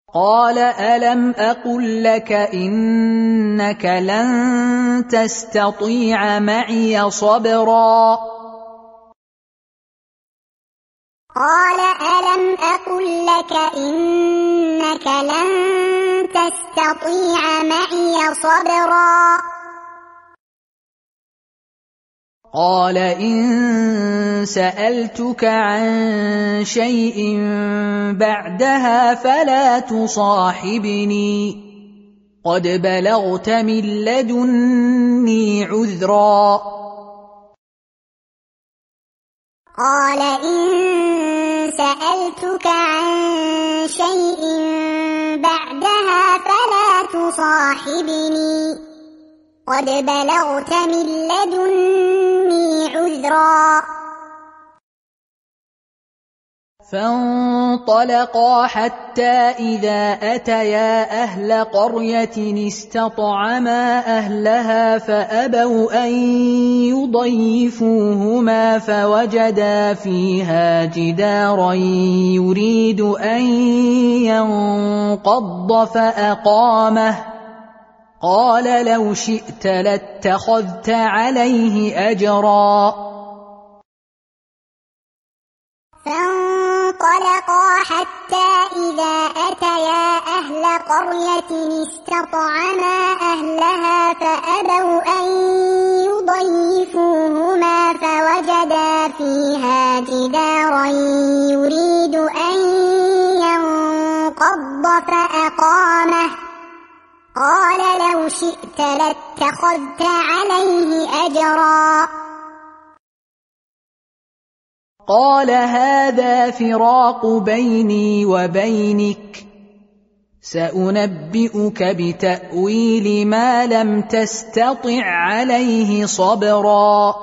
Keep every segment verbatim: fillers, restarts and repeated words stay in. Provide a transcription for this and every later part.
قال ألم أقل لك إنك لن تستطيع معي صبرا قال ألم أقل لك إنك لن تستطيع معي صبرا قال إن سألتك عن شيء بعدها فلا تصاحبني قد بلغت من لدني عذرا قال إن سألتك عن شيء بعدها فلا تصاحبني قد بلغت من لدني عذرا فانطلقا حتى إذا أتيا أهل قرية استطعما أهلها فأبوا أن يضيفوهما فوجدا فيها جدارا يريد أن ينقض فأقامه قال لو شئت لاتخذت عليه أجرا فانطلقا حتى إذا أتيا أهل قرية استطعما أهلها فأبوا أن يضيفوهما فوجدا فيها جدارا يريد أن ينقض فأقامه قال لو شئت لاتخذت عليه أجرا قال هذا فراق بيني وبينك سأنبئك بتأويل ما لم تستطع عليه صبرا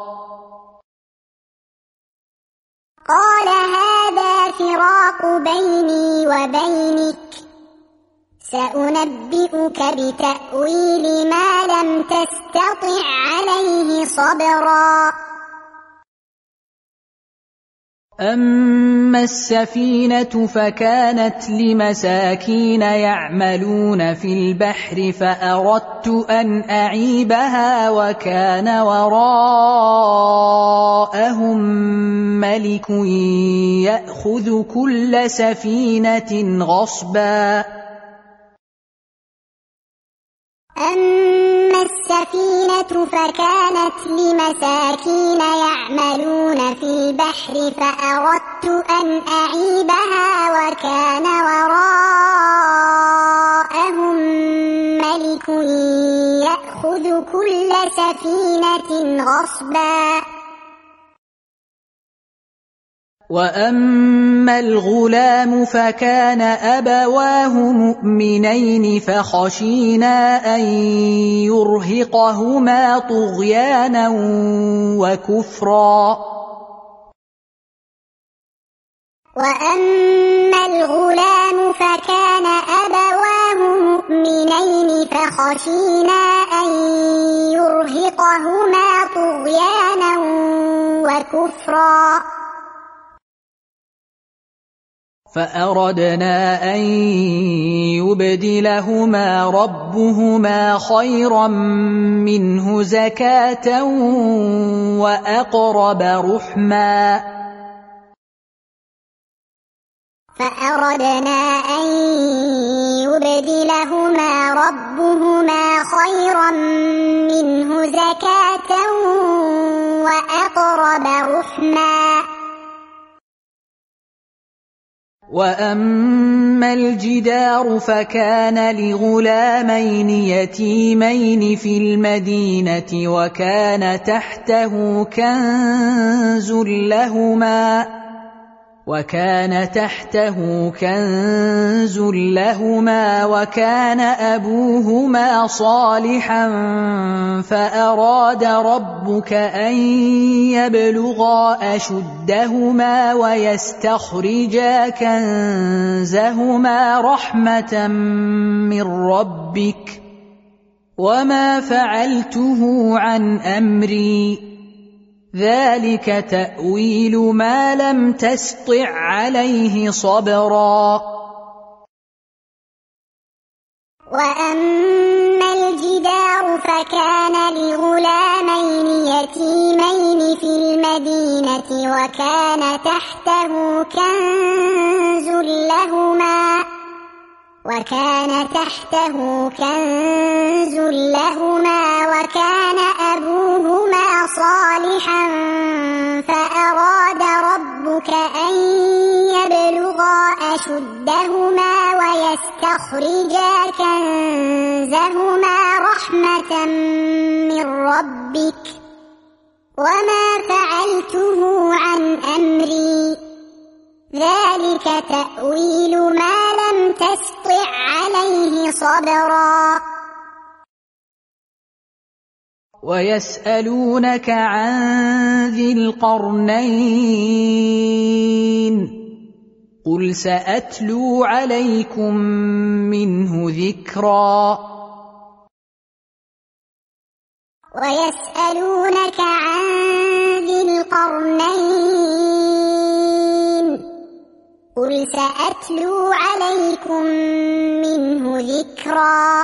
قال هذا فراق بيني وبينك سأنبئك بتأويل ما لم تستطع عليه صبرا أما السفينة فكانت لمساكين يعملون في البحر فأردت أن أعيبها وكان وراءهم ملك يأخذ كل سفينة غصبا أما السفينة فكانت لمساكين يعملون في البحر فأردت أن أعيبها وكان وراءهم ملك يأخذ كل سفينة غصبا وأما الغلام فكان أبواه مؤمنين فخشينا أن يرهقهما طغيانا وكفرا وأما الغلام فكان أبواه مؤمنين فخشينا أن يرهقهما طغيانا وكفرا فأردنا أن يبدلهما ربهما خيرا منه زكاة وأقرب رحما فأردنا أن يبدلهما ربهما خيرا منه زكاة وأقرب رحما وأما الجدار فكان لغلامين يتيمين في المدينة وكان تحته كنز لهما وكان تحته كنز لهما وكان أبوهما صالحا فأراد ربك أن يبلغا أشدهما ويستخرجا كنزهما رحمة من ربك وما فعلته عن أمري ذلك تأويل ما لم تسطع عليه صبرا وأما الجدار فكان لغلامين يتيمين في المدينة وكان تحته كنز لهما وكان تحته كنز لهما وكان أبوهما صالحا فأراد ربك أن يبلغا أشدهما ويستخرجا كنزهما رحمة من ربك وما فعلته عن أمري ذلك تأويل ما لم تسطع عليه صبرا ويسألونك عن ذي القرنين قل سأتلو عليكم منه ذكرا ويسألونك عن ذي القرنين قل سأتلو عليكم منه ذكرا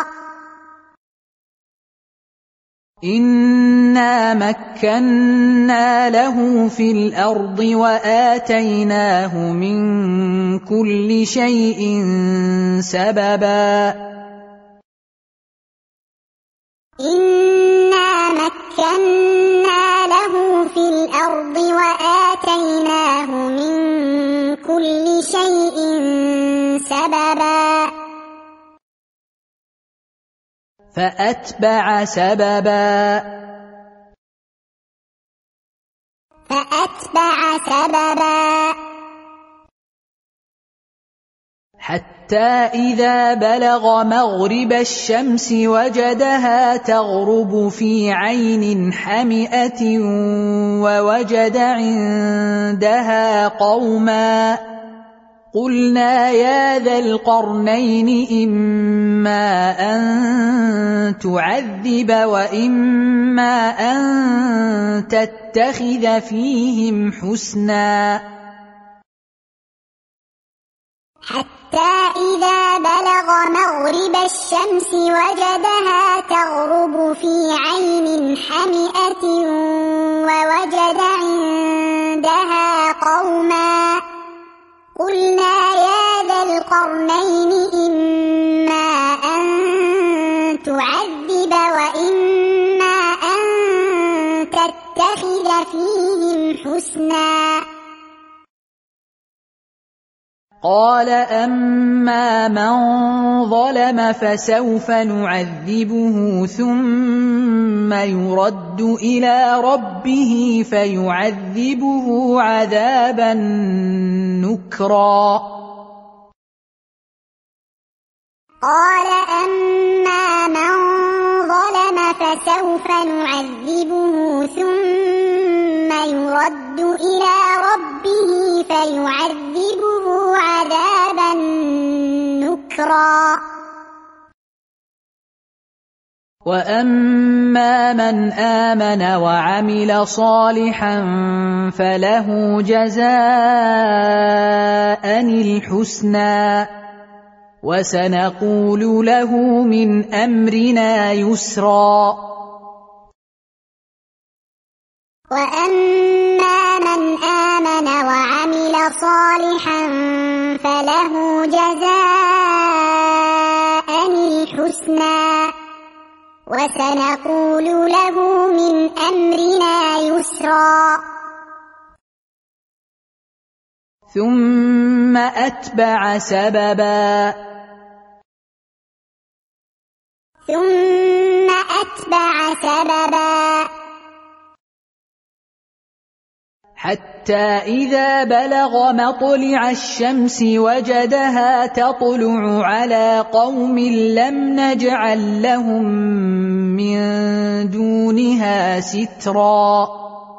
إنا مكنا له في الأرض وآتيناه من كل شيء سببا إنا مكنا له في الأرض وآتيناه من كل شيء سببا فأتبع سببا فأتبع سببا حتى إذا بلغ مغرب الشمس وجدها تغرب في عين حمئة ووجد عندها قوما قلنا يا ذا القرنين إما أن تعذب وإما أن تتخذ فيهم حسنا حتى إذا بلغ مغرب الشمس وجدها تغرب في عين حمئة ووجد عندها قوما قلنا يا ذا القرنين إما أن تعذب وإما أن تتخذ فيهم حسنا قال أما من ظلم فسوف نعذبه ثم يرد إلى ربه فيعذبه عذابا نكرا قال أما من ظلم فسوف نعذبه ثم يرد إلى ربه فيعذبه عذابا نكرا وأما من آمن وعمل صالحا فله جزاء الحسنى وسنقول له من أمرنا يسرا وأما من آمن وعمل صالحا فله جزاء الحسنى وسنقول له من أمرنا يسرا ثم أتبع سببا ثم أتبع سببا حتى إذا بلغ مطلع الشمس وجدها تطلع على قوم لم نجعل لهم من دونها سترا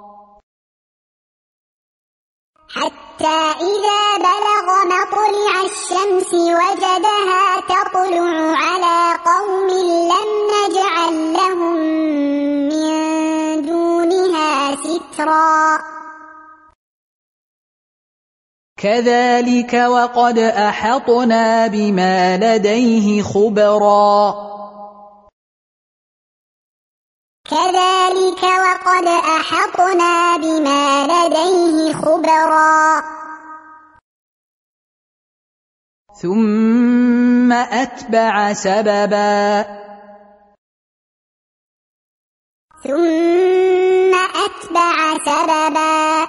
حتى إذا بلغ مطلع الشمس وجدها تطلع على قوم لم نجعل لهم من دونها سترا كذلك وقد أحطنا بما لديه خبرا كذلك وقد أحطنا بما لديه خبرا ثم أتبع سببا ثم أتبع سببا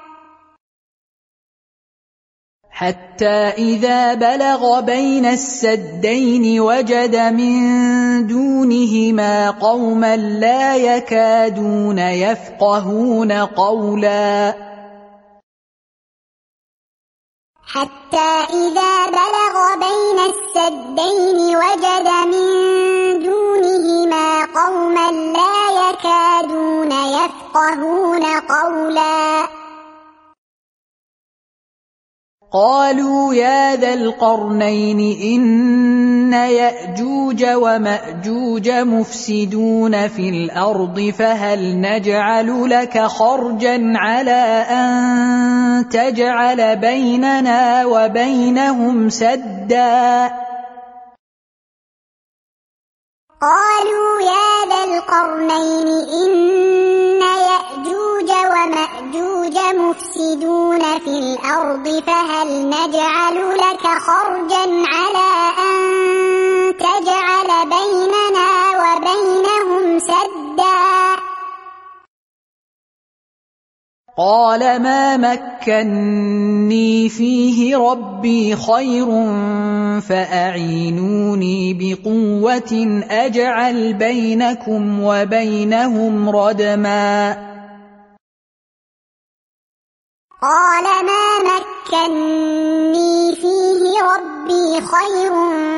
حتى إذا بلغ بين السدين وجد من دونهما قوما لا يكادون يفقهون قولا حتى إذا بلغ بين السدين وجد من دونهما قوما لا يكادون يفقهون قولا قالوا يا ذا القرنين إن يأجوج ومأجوج مفسدون في الأرض فهل نجعل لك خرجا على أن تجعل بيننا وبينهم سدا قالوا يا ذا القرنين إن يأجوج ومأجوج مفسدون في الأرض فهل نجعل لك خرجا على أن تجعل بيننا وبينهم سدا قال ما مكني فيه ربي خير فأعينوني بقوة أجعل بينكم وبينهم ردما قال ما مكني فيه ربي خير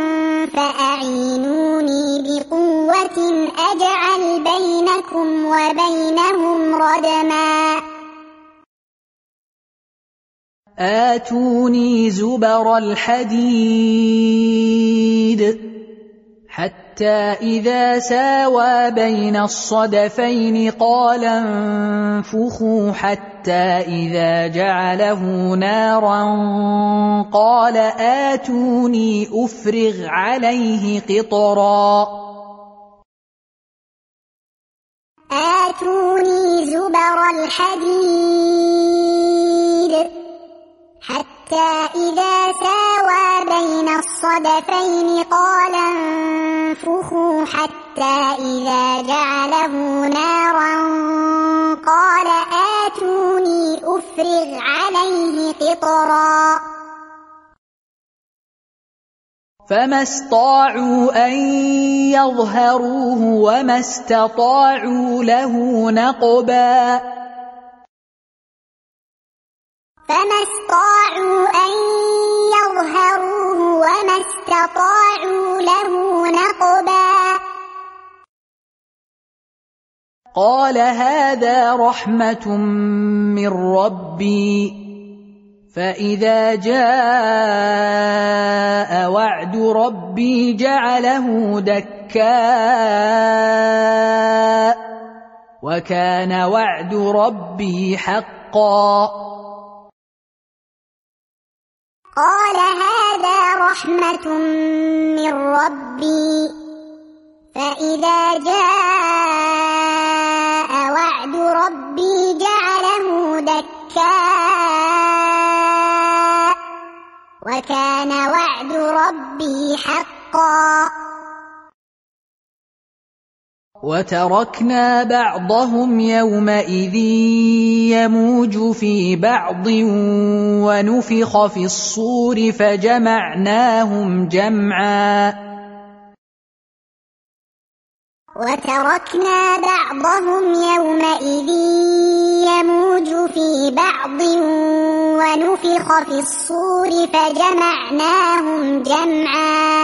فأعينوني بقوة أجعل بينكم وبينهم ردما آتوني زبر الحديد حتى إذا ساوى بين الصدفين قال انفخوا حتى إذا جعله نارا قال آتوني أفرغ عليه قطرا آتوني زبر الحديد حتى إذا ساوى بين الصدفين قال انفخوا حتى إذا جعله نارا قال آتوني أفرغ عليه قطرا فما استطاعوا أن يظهروه وما استطاعوا له نقبا فما استطاعوا أن يظهروه وما استطاعوا له نقبا قال هذا رحمة من ربي فإذا جاء وعد ربي جعله دكاء وكان وعد ربي حقا قال هذا رحمة من ربي فإذا جاء وعد ربي جعله دكاء وكان وعد ربي حقا وتركنا بعضهم يومئذ يموج في بعض ونفخ في الصور فجمعناهم جمعا وتركنا بعضهم يومئذ يموج في بعض ونفخ في الصور فجمعناهم جمعا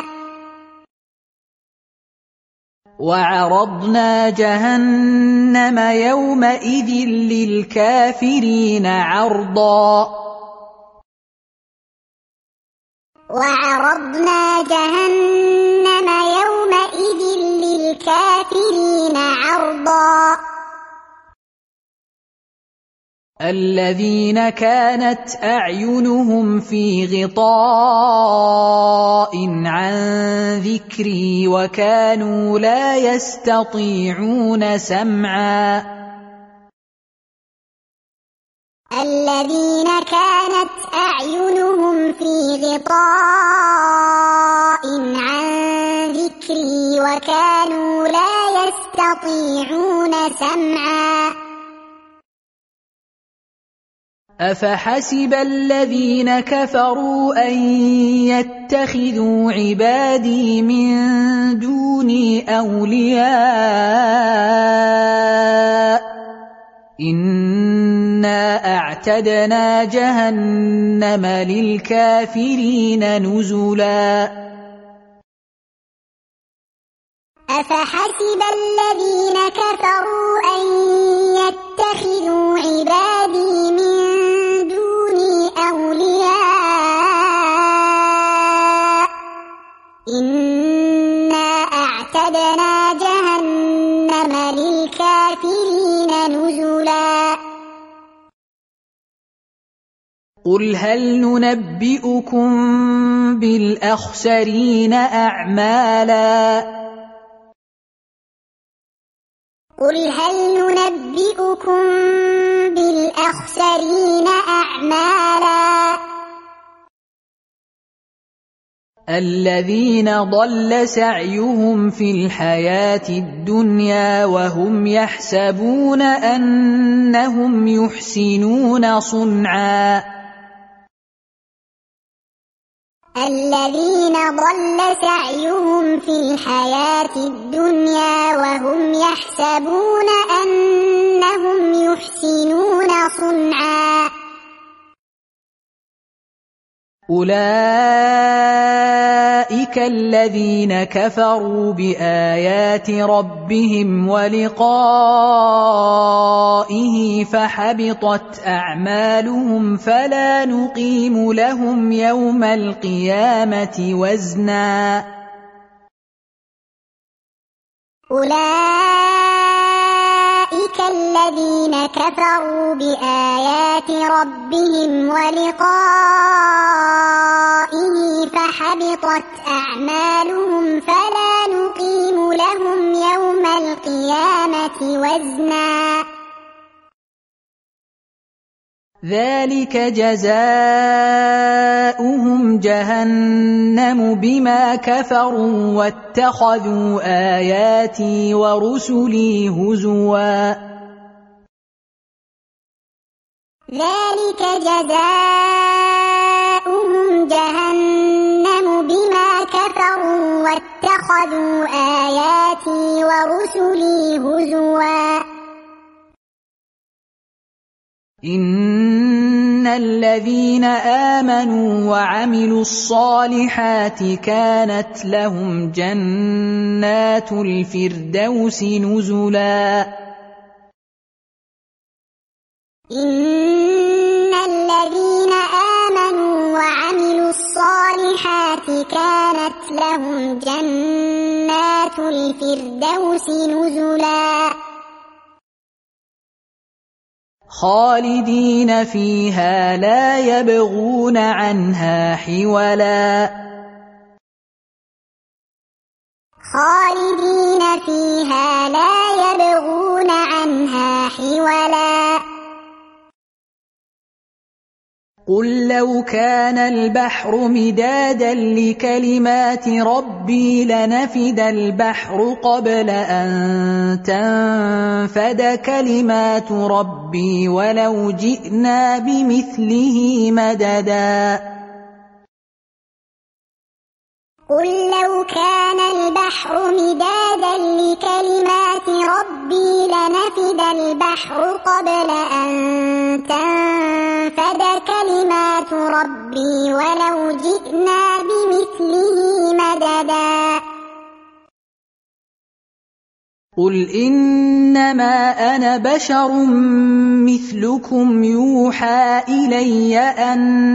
وعرضنا جهنم يومئذ للكافرين عرضا وعرضنا جهنم يومئذ للكافرين عرضا الذين كانت أعينهم في غطاء عن ذكري وكانوا لا يستطيعون سمعا الذين كانت أعينهم في غطاء عن ذكري وكانوا لا يستطيعون سمعا أفحسب الذين كفروا أن يتخذوا عبادي من دوني أولياء إنا أعتدنا جهنم للكافرين نزلا أفحسب الذين كفروا أن يتخذوا عبادي من دوني أولياء إنا أعتدنا جهنم للكافرين نزلا قل هل ننبئكم بالأخسرين أعمالا قل هل ننبئكم بالأخسرين أعمالا الذين ضل سعيهم في الحياة الدنيا وهم يحسبون أنهم يحسنون صنعا الذين ضل سعيهم في الحياة الدنيا وهم يحسبون أنهم يحسنون صنعا أولئك الذين كفروا بآيات ربهم ولقائه فحبطت أعمالهم فلا نقيم لهم يوم القيامة وزنا أولئك الذين كفروا بآيات ربهم ولقائه فحبطت أعمالهم فلا نقيم لهم يوم القيامة وزنا ذلك جزاؤهم جهنم بما كفروا واتخذوا آياتي ورسلي هزوا ذلك جزاؤهم جهنم بما كفروا واتخذوا آياتي ورسلي هزوا إن الذين آمنوا وعملوا الصالحات كانت لهم جنات الفردوس نزلا إن الذين آمنوا وعملوا الصالحات كانت لهم جنات الفردوس نزلا خالدين فيها لا يبغون عنها حولا خالدين فيها لا يبغون عنها حولا قل لو كان البحر مدادا لكلمات ربي لنفد البحر قبل أن تنفد كلمات ربي ولو جئنا بمثله مددا قل لو كان البحر مدادا لكلمات ربي لنفد البحر قبل أن تنفد كلمات ربي ولو جئنا بمثله مددا قل إنما أنا بشر مثلكم يوحى إلي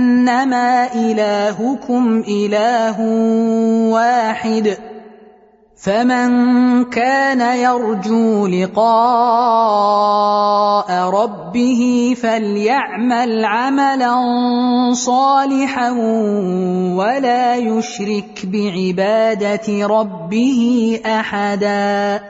أنما إلهكم إله واحد فمن كان يرجو لقاء ربه فليعمل عملا صالحا ولا يشرك بعبادة ربه أحدا.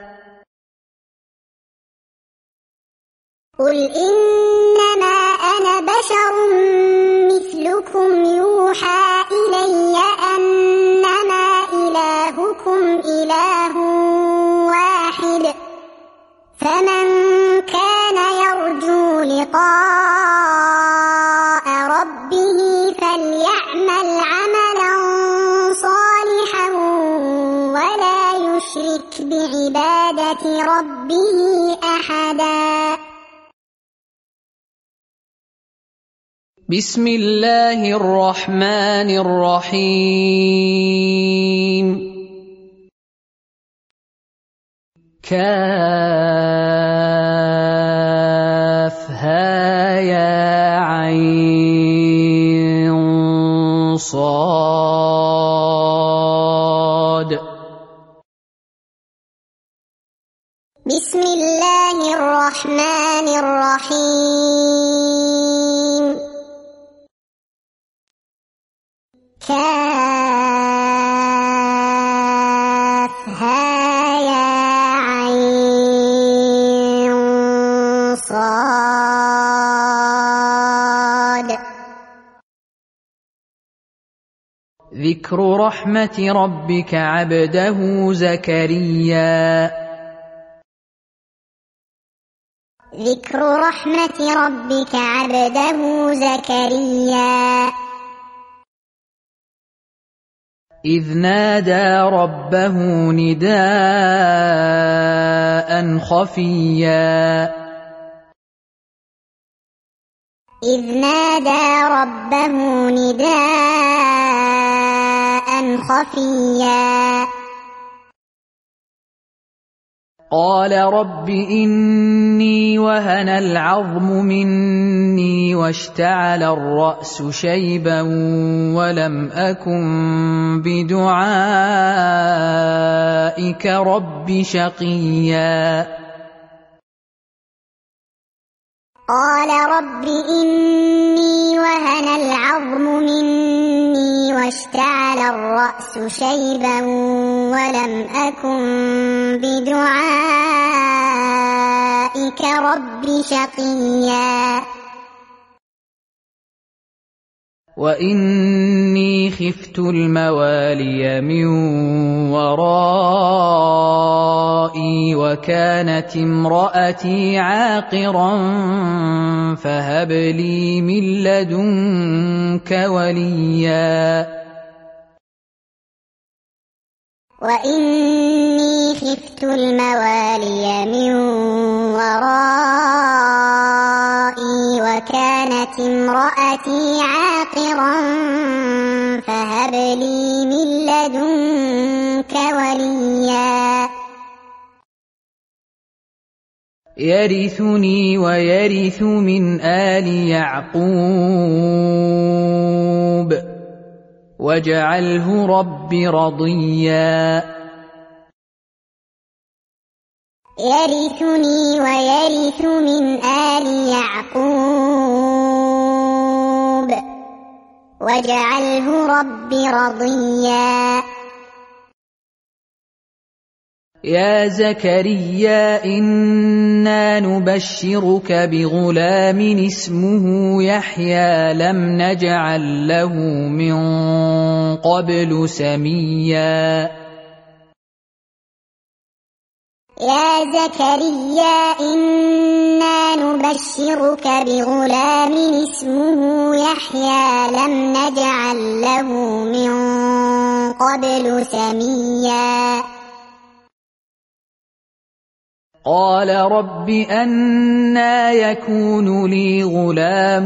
قل إنما أنا بشر مثلكم يوحى إلي أنما إلهكم إله واحد فمن كان يرجو لقاء ربه فليعمل عملا صالحا ولا يشرك بعبادة ربه أحدا. بسم الله الرحمن الرحيم. كافها يا عين صاد. بسم الله الرحمن الرحيم. كافها يا عين صاد. ذكر رحمة ربك عبده زكريا. ذكر رحمة ربك عبده زكريا إذ نادى ربه نداء خفيا. إذ نادى ربه نداء خفيا قال رب إني وهن العظم مني واشتعل الرأس شيبا ولم أكن بدعائك رب شقيا. قال رب إني وهن العظم مني واشتعل الرأس شيبا ولم أكن بدعائك رب شقيا. وإني خفت الموالي من ورائي وكانت امرأتي عاقرا فهب لي من لدنك وليا. وإني خفت الموالي من ورائي وكانت امرأتي عاقرا فهب لي من لدنك وليا. يرثني ويرث من آل يعقوب واجعله رب رضيا. يرثني ويرث من آل يعقوب واجعله رب رضيا. يا زكريا إنا نبشرك بغلام اسمه يحيى لم نجعل له من قبل سميا. يا زكريا إنا نبشرك بغلام اسمه يحيى لم نجعل له من قبل سميا. قال رب أنى يكون لي غلام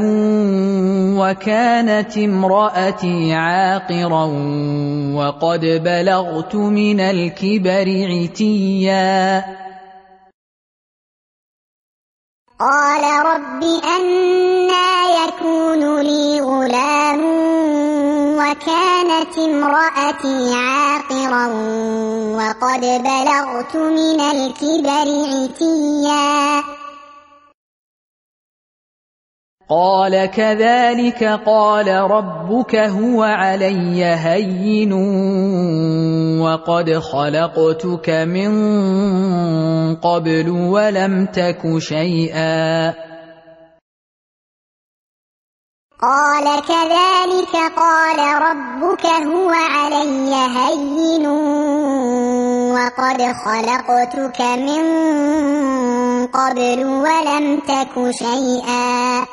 وكانت امرأتي عاقرا وقد بلغت من الكبر عتيا. قال رب أنى يكون لي غلام وكانت امرأتي عاقرا وقد بلغت من الكبر عتيا قال كذلك قال ربك هو علي هين وقد خلقتك من قبل ولم تك شيئا قال كذلك قال ربك هو علي هين وقد خلقتك من قبل ولم تك شيئا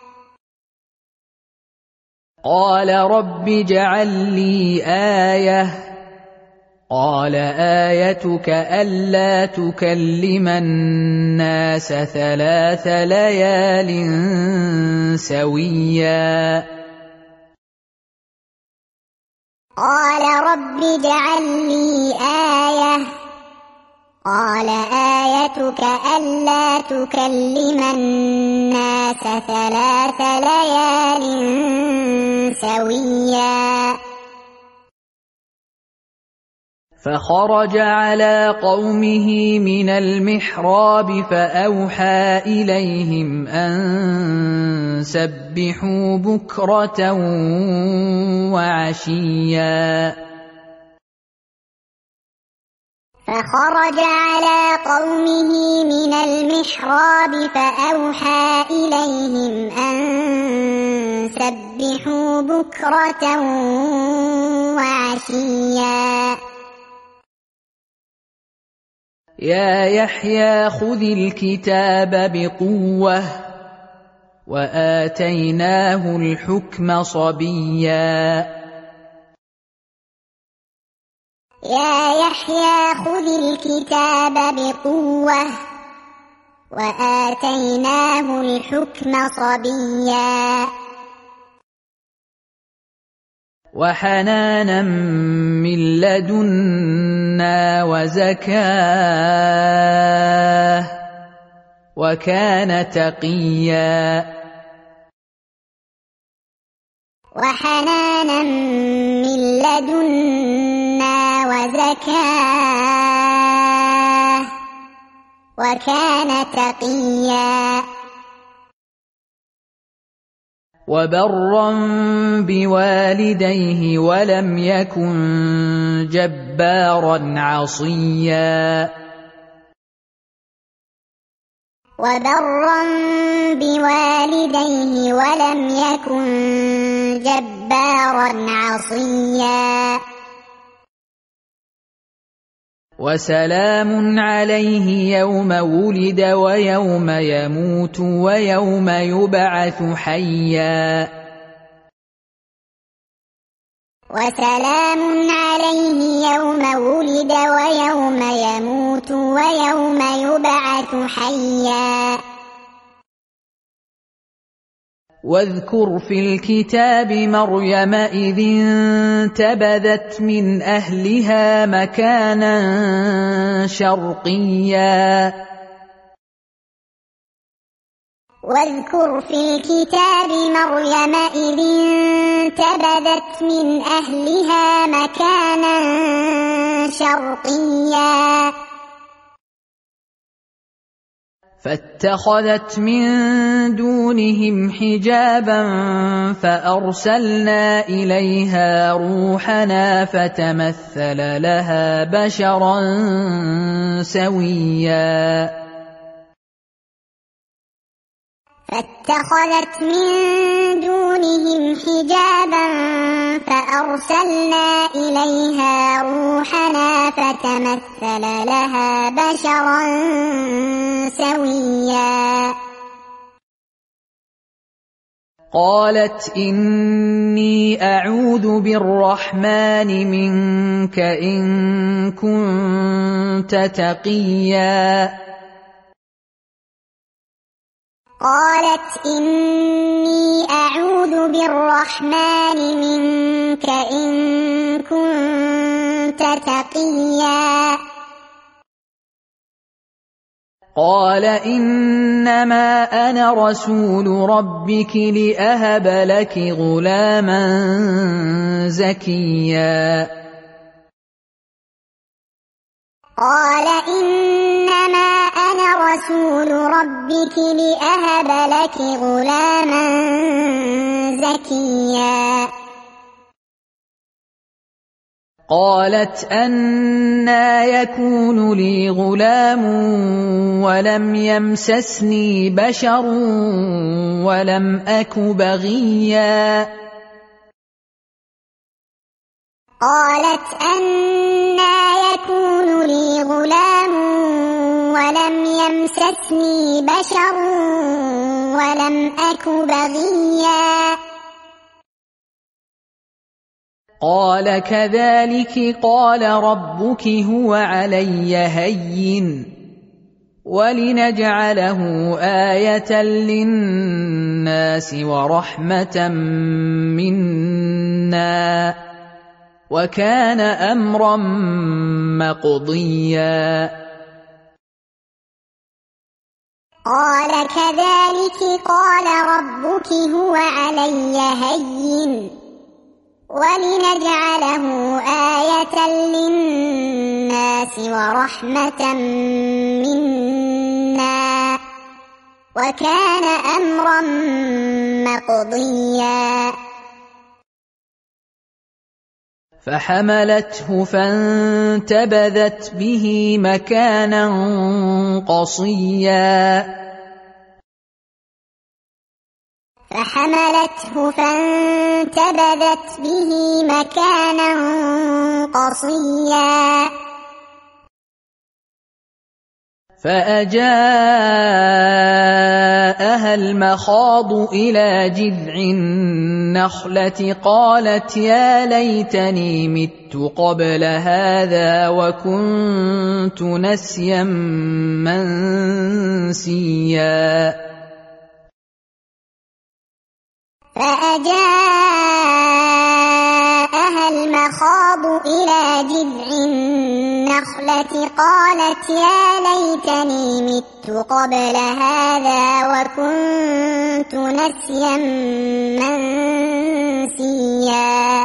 قال رب اجعل لي آية قال آيتك ألا تكلم الناس ثلاث ليال سويا قال رب اجعل لي آية قال آيتك ألا تكلم الناس ثلاث ليال سويا فخرج على قومه من المحراب فأوحى إليهم أن سبحوا بكرة وعشيا فخرج على قومه من المحراب فأوحى إليهم أن سبحوا بكرة وعشيا يا يحيى خذ الكتاب بقوة وآتيناه الحكم صبيا يا يحيى خذ الكتاب بقوة وآتيناه الحكم صبيا وحنانا من لدنا وزكاة وكان تقيا وحنانا من لدنا وزكاة وكان تقيا وبرا بوالديه ولم يكن جبارا عصيا وبرا بوالديه ولم يكن جبارا عصيا وسلام عليه يوم ولد ويوم يموت ويوم يبعث حيا وسلام عليه يوم ولد ويوم يموت ويوم يبعث حيا واذكر في الكتاب مريم إذ انتبذت من أهلها مكانا شرقيا واذكر في الكتاب مريم إذ انتبذت من أهلها مكانا شرقيا فاتخذت من دونهم حجابا فأرسلنا إليها روحنا فتمثل لها بشرا سويا فاتخذت من دونهم حجابا فأرسلنا إليها روحنا فتمثل لها بشرا سويا قالت إني أعوذ بالرحمن منك إن كنت تقيا قالت إني أعوذ بالرحمن منك إن كنت تقيا قال إنما أنا رسول ربك لأهب لك غلاما زكيا قال إنما أنا رسول ربك لأهب لك غلاما زكيا قالت أنى يكون لي غلام ولم يمسسني بشر ولم أك بغيا قالت أنى يكون لي غلام ولم يمسسني بشر ولم أك بغيا قال كذلك قال ربك هو علي هين ولنجعله آية للناس ورحمة منا وكان أمرا مقضيا قال كذلك قال ربك هو علي هين ولنجعله آية للناس ورحمة منا وكان أمرا مقضيا فحملته فانتبذت به مكانا قصيا فحملته فانتبذت به مكانا قصيا فأجاءها المخاض إلى جذع النخلة قالت يا ليتني مت قبل هذا وكنت نسيا منسيا فأجاءها المخاض إلى جذع النخلة قالت يا ليتني مت قبل هذا وكنت نسيا منسيا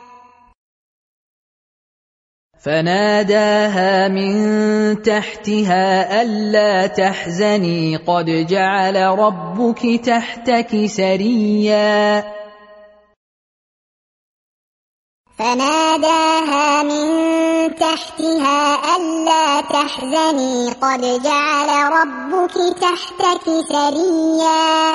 فناداها من تحتها ألا تحزني قد جعل ربك تحتك سريا فناداها من تحتها ألا تحزني قد جعل ربك تحتك سريا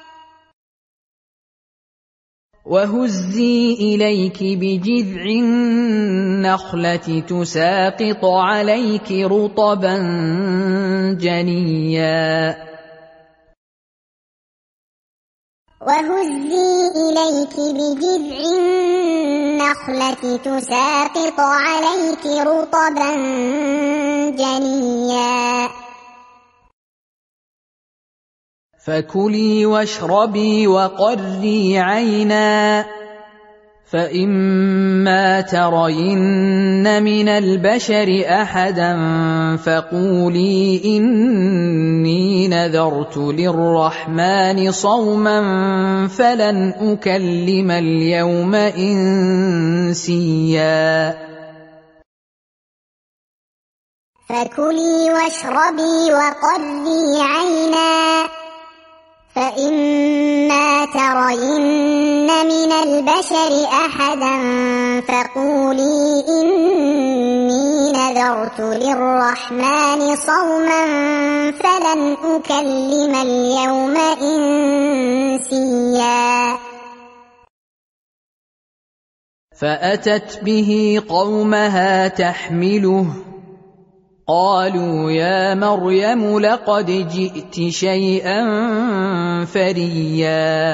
وهزي إليك بجذع النخلة تساقط عليك رطبا جنيا وهزي إليك بجذع النخلة تساقط عليك رطبا جنيا فكلي واشربي وقري عينا فإما ترين من البشر أحدا فقولي إني نذرت للرحمن صوما فلن أكلم اليوم إنسيا فكلي واشربي وقري عينا فإما ترين من البشر أحدا فقولي إني نذرت للرحمن صوما فلن أكلم اليوم إنسيا فأتت به قومها تحمله قالوا يا مريم لقد جئت شيئا فريا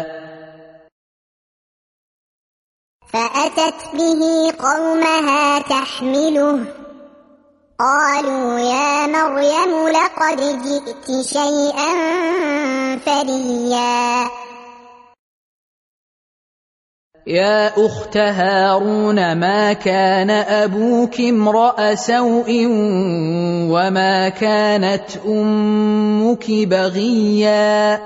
فأتت به قومها تحمله قالوا يا مريم لقد جئت شيئا فريا يا أخت هارون ما كان أبوك امرأ سوء وما كانت أمك بغيا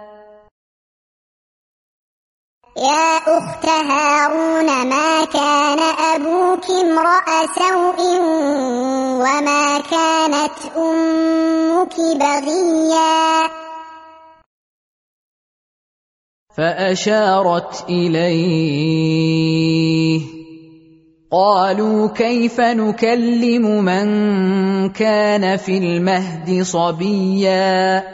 يا أخت هارون ما كان أبوك امرأ سوء وما كانت أمك بغيا فأشارت إليه قالوا كيف نكلم من كان في المهد صبيا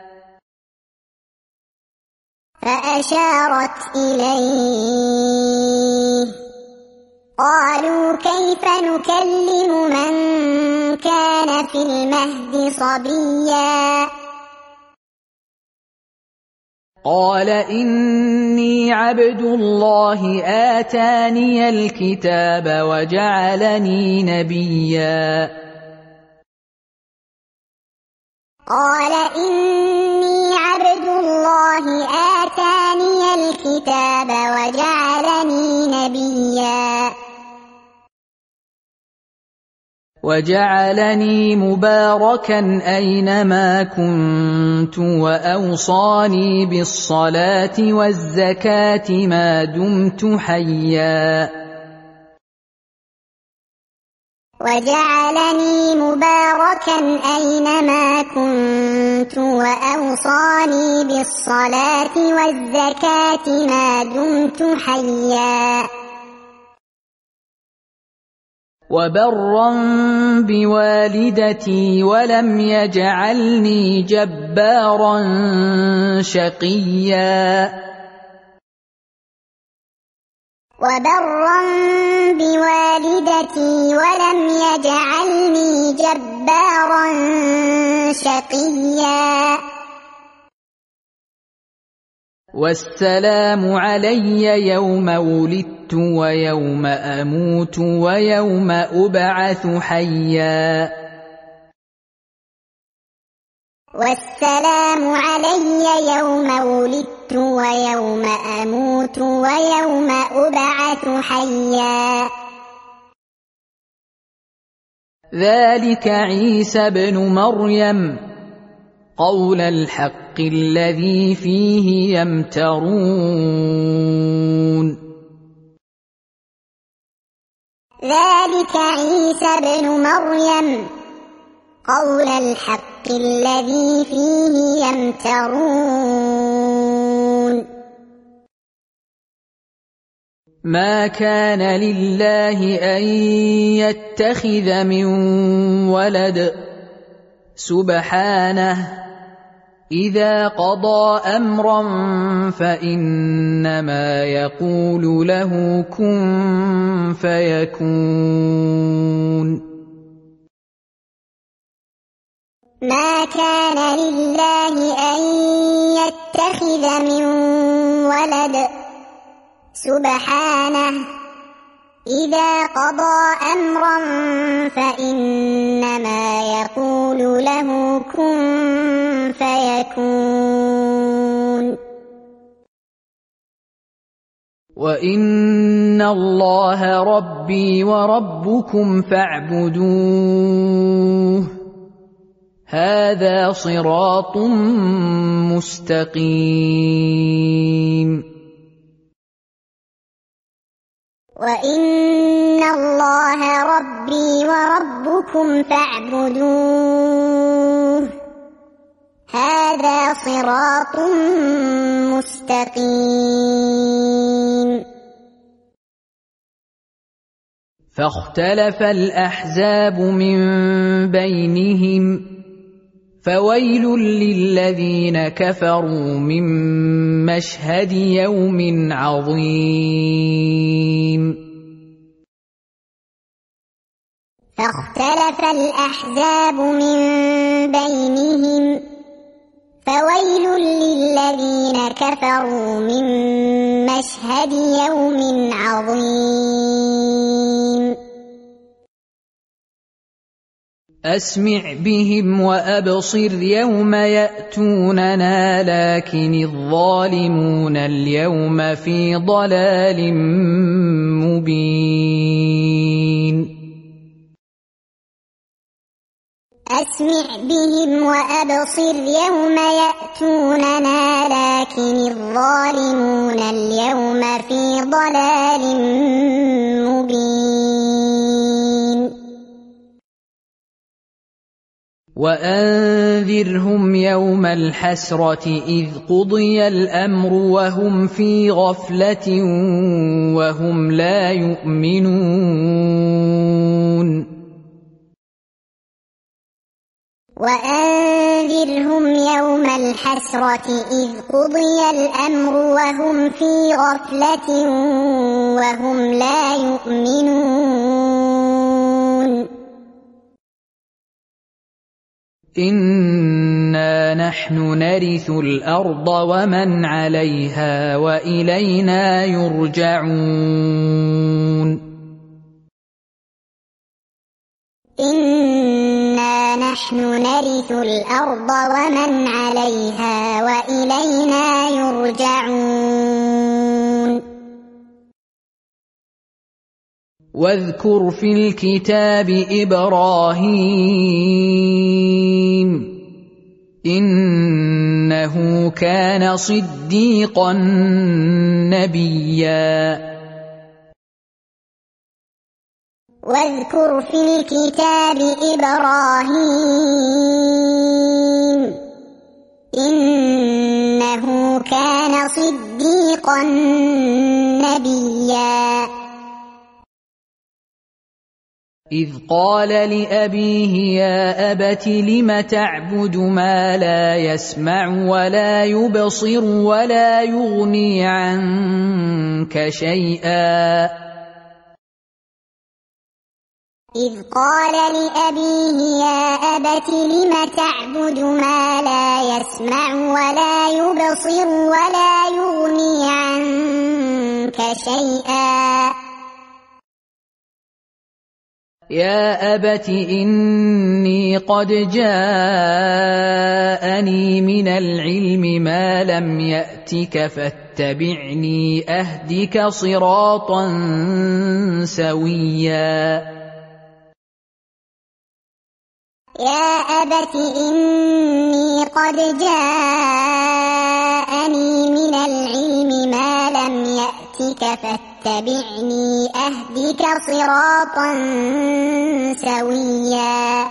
فأشارت إليه قالوا كيف نكلم من كان في المهد صبيا قال إني عبد الله آتاني الكتاب وجعلني نبيا قال إني عبد الله آتاني الكتاب وجعلني نبيا وجعلني مباركا أينما كنت وأوصاني بالصلاة والزكاة ما دمت حيا وجعلني مباركا أينما كنت وأوصاني بالصلاة والزكاة ما دمت حيا وبرا بوالدتي ولم يجعلني جبارا شقيا وبرا بوالدتي ولم يجعلني جبارا شقيا والسلام علي يوم ولدت ويوم أموت ويوم أبعث حيا والسلام علي يوم ولدت ويوم أموت ويوم أبعث حيا ذلك عيسى ابن مريم قول الحق الذي فيه يمترون ذلك عيسى ابن مريم قول الحق الذي فيه يمترون ما كان لله أن يتخذ من ولد سبحانه إذا قضى أمرا فإنما يقول له كن فيكون ما كان لله أن يتخذ من ولد سبحانه إذا قضى أمرا فإنما يقول له كن فيكون وإن الله ربي وربكم فاعبدوه هذا صراط مستقيم وإن الله ربي وربكم فاعبدوه هذا صراط مستقيم فاختلف الأحزاب من بينهم فويل للذين كفروا من مشهد يوم عظيم فاختلف الأحزاب من بينهم فويل للذين كفروا من مشهد يوم عظيم أسمع بهم وأبصر يوم يأتوننا لكن الظالمون اليوم في ضلال مبين أسمع بهم وأبصر يوم يأتوننا لكن الظالمون اليوم في ضلال مبين وأنذرهم يوم الحسرة إذ قضي الأمر وهم في غفلة وهم لا يؤمنون وأنذرهم يوم الحسرة إذ قضي الأمر وهم في غفلة وهم لا يؤمنون إنا نحن نرث الأرض ومن عليها وإلينا يرجعون إنا نحن نرث الأرض ومن عليها وإلينا يرجعون واذكر في الكتاب إبراهيم إنه كان صديقا نبيا واذكر في الكتاب إبراهيم إنه كان صديقا نبيا إذ قال لأبيه يا أبت لم تعبد ما لا يسمع ولا يبصر ولا يغني عنك شيئا إذ قال لأبيه يا أبت لم تعبد ما لا يسمع ولا يبصر ولا يغني عنك شيئا يا أبت إني قد جاءني من العلم ما لم يأتك فاتبعني أهدك صراطا سويا يا أبت إني قد جاءني من العلم ما لم يأتك فاتبعني أهدك صراطا سويا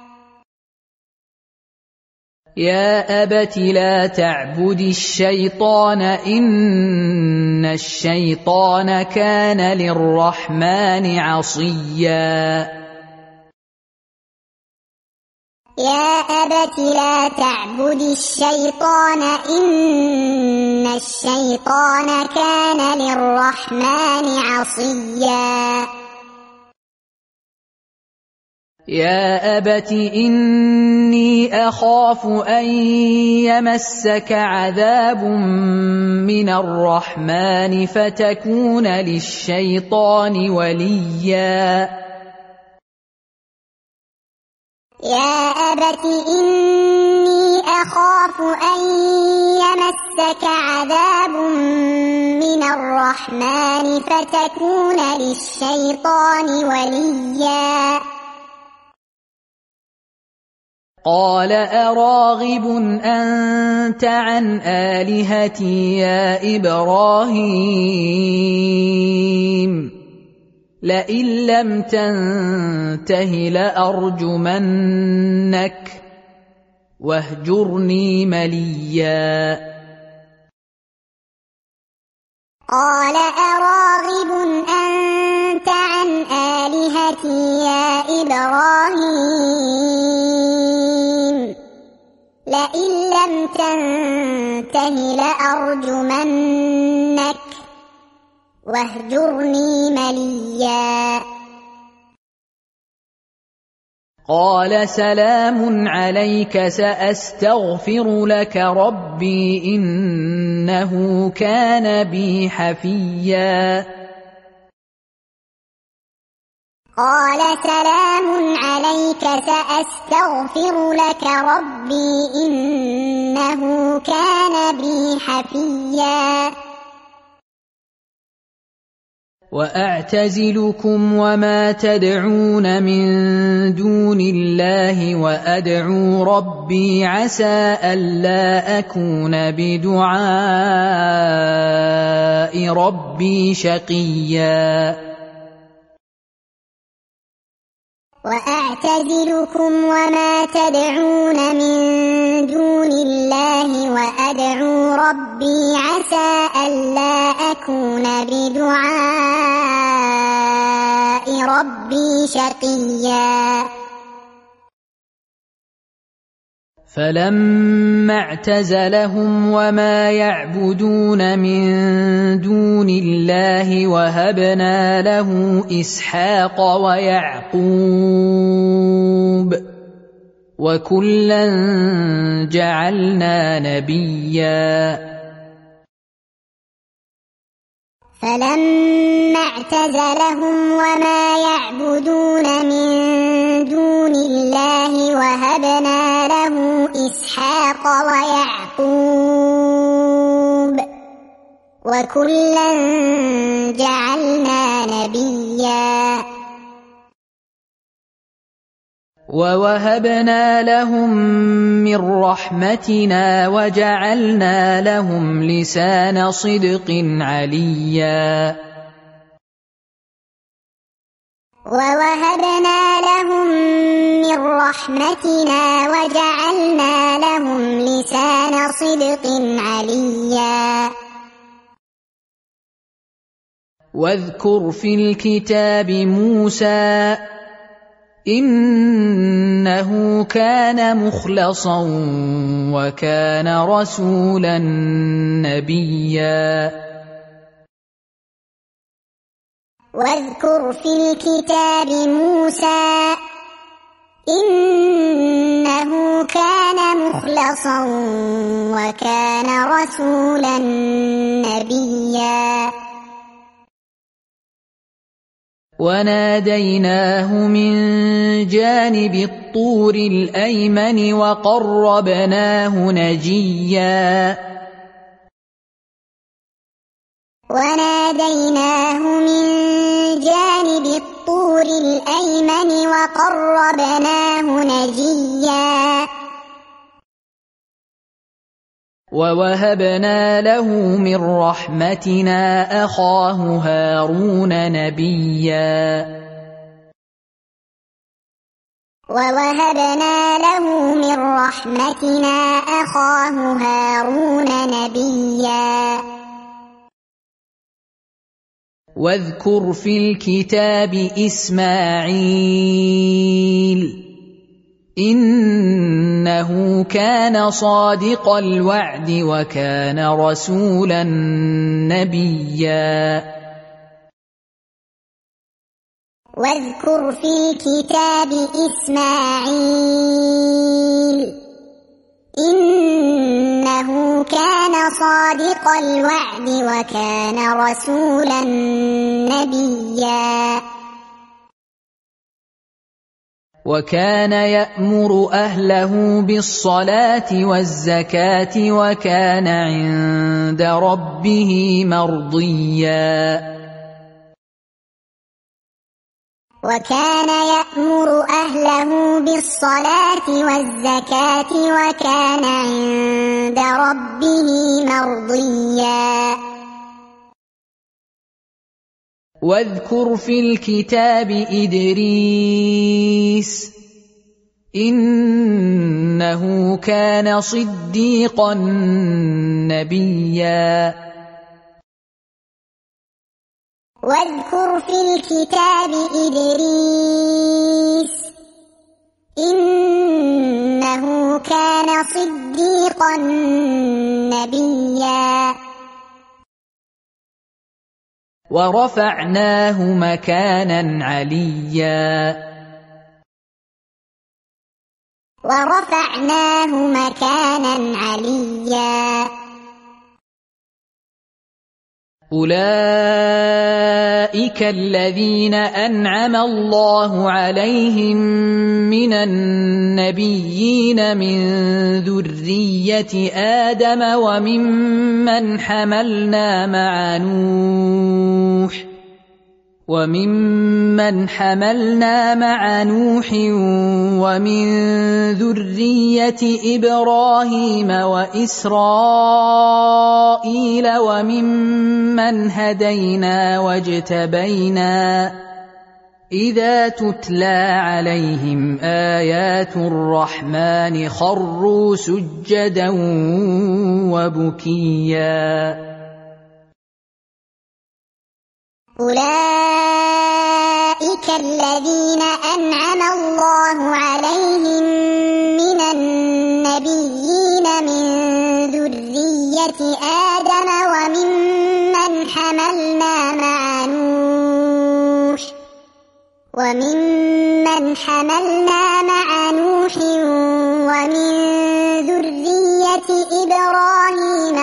يا أبت لا تعبد الشيطان إن الشيطان كان للرحمن عصيا يا أبت لا تعبد الشيطان إن الشيطان كان للرحمن عصيا يا أبت إني أخاف أن يمسك عذاب من الرحمن فتكون للشيطان وليا يا أبت إني أخاف أن يمسك عذاب من الرحمن فتكون للشيطان وليا قال أراغب أنت عن آلهتي يا إبراهيم لئن لم تنته لأرجمنك واهجرني مليا قال أراغب أنت عن آلهتي يا إبراهيم لئن لم تنته لأرجمنك واهجرني مليا قال سلام عليك سأستغفر لك ربي إنه كان بي حفيا قال سلام عليك سأستغفر لك ربي إنه كان بي حفيا وأعتزلكم وما تدعون من دون الله وأدعو ربي عسى ألا أكون بدعاء ربي شقيا وأعتزلكم وما تدعون من دون الله وأدعو ربي عسى ألا أكون بدعاء ربي شقيا فلما اعتزلهم وما يعبدون من دون الله وهبنا له إسحاق ويعقوب وكلا جعلنا نبيا فلما اعتزلهم وما يعبدون من دون الله وهبنا له إسحاق ويعقوب وكلا جعلنا نبيا ووهبنا لهم من رحمتنا وجعلنا لهم لسان صدق عليا ووهبنا لهم من رحمتنا وجعلنا لهم لسان صدق عليا واذكر في الكتاب موسى إنه كان مخلصا وكان رسولا نبيا واذكر في الكتاب موسى إنه كان مخلصا وكان رسولا نبيا وناديناه من جانب الطور الأيمن وقربناه نجيا وناديناه من جانب الطور الأيمن وقربناه نجيا ووهبنا له من رحمتنا أخاه هارون نبيا ووهبنا له من رحمتنا أخاه هارون نبيا واذكر في الكتاب إسماعيل إنه كان صادق الوعد وكان رسولا نبيا واذكر في الكتاب إسماعيل إنه كان صادق الوعد وكان رسولا نبيا وكان يأمر أهله بالصلاة والزكاة وكان عند ربه مرضيا وكان يأمر أهله بالصلاة والزكاة وكان عند ربه مرضيا واذكر في الكتاب إدريس إنه كان صديقا نبيا واذكر في الكتاب إدريس إنه كان صديقا نبيا ورفعناه مكانا عليا ورفعناه مكانا عليا أولئك أولئك الذين أنعم الله عليهم من النبيين من ذرية آدم وممن حملنا مع نوح وممن حملنا مع نوح ومن ذرية إبراهيم وإسرائيل وممن هدينا واجتبينا إذا تتلى عليهم آيات الرحمن خروا سجدا وبكيا أولئك الذين أنعم الله عليهم من النبيين من ذرية آدم وممن حملنا مع نوح وممن حملنا مع نوح ومن ذرية إبراهيم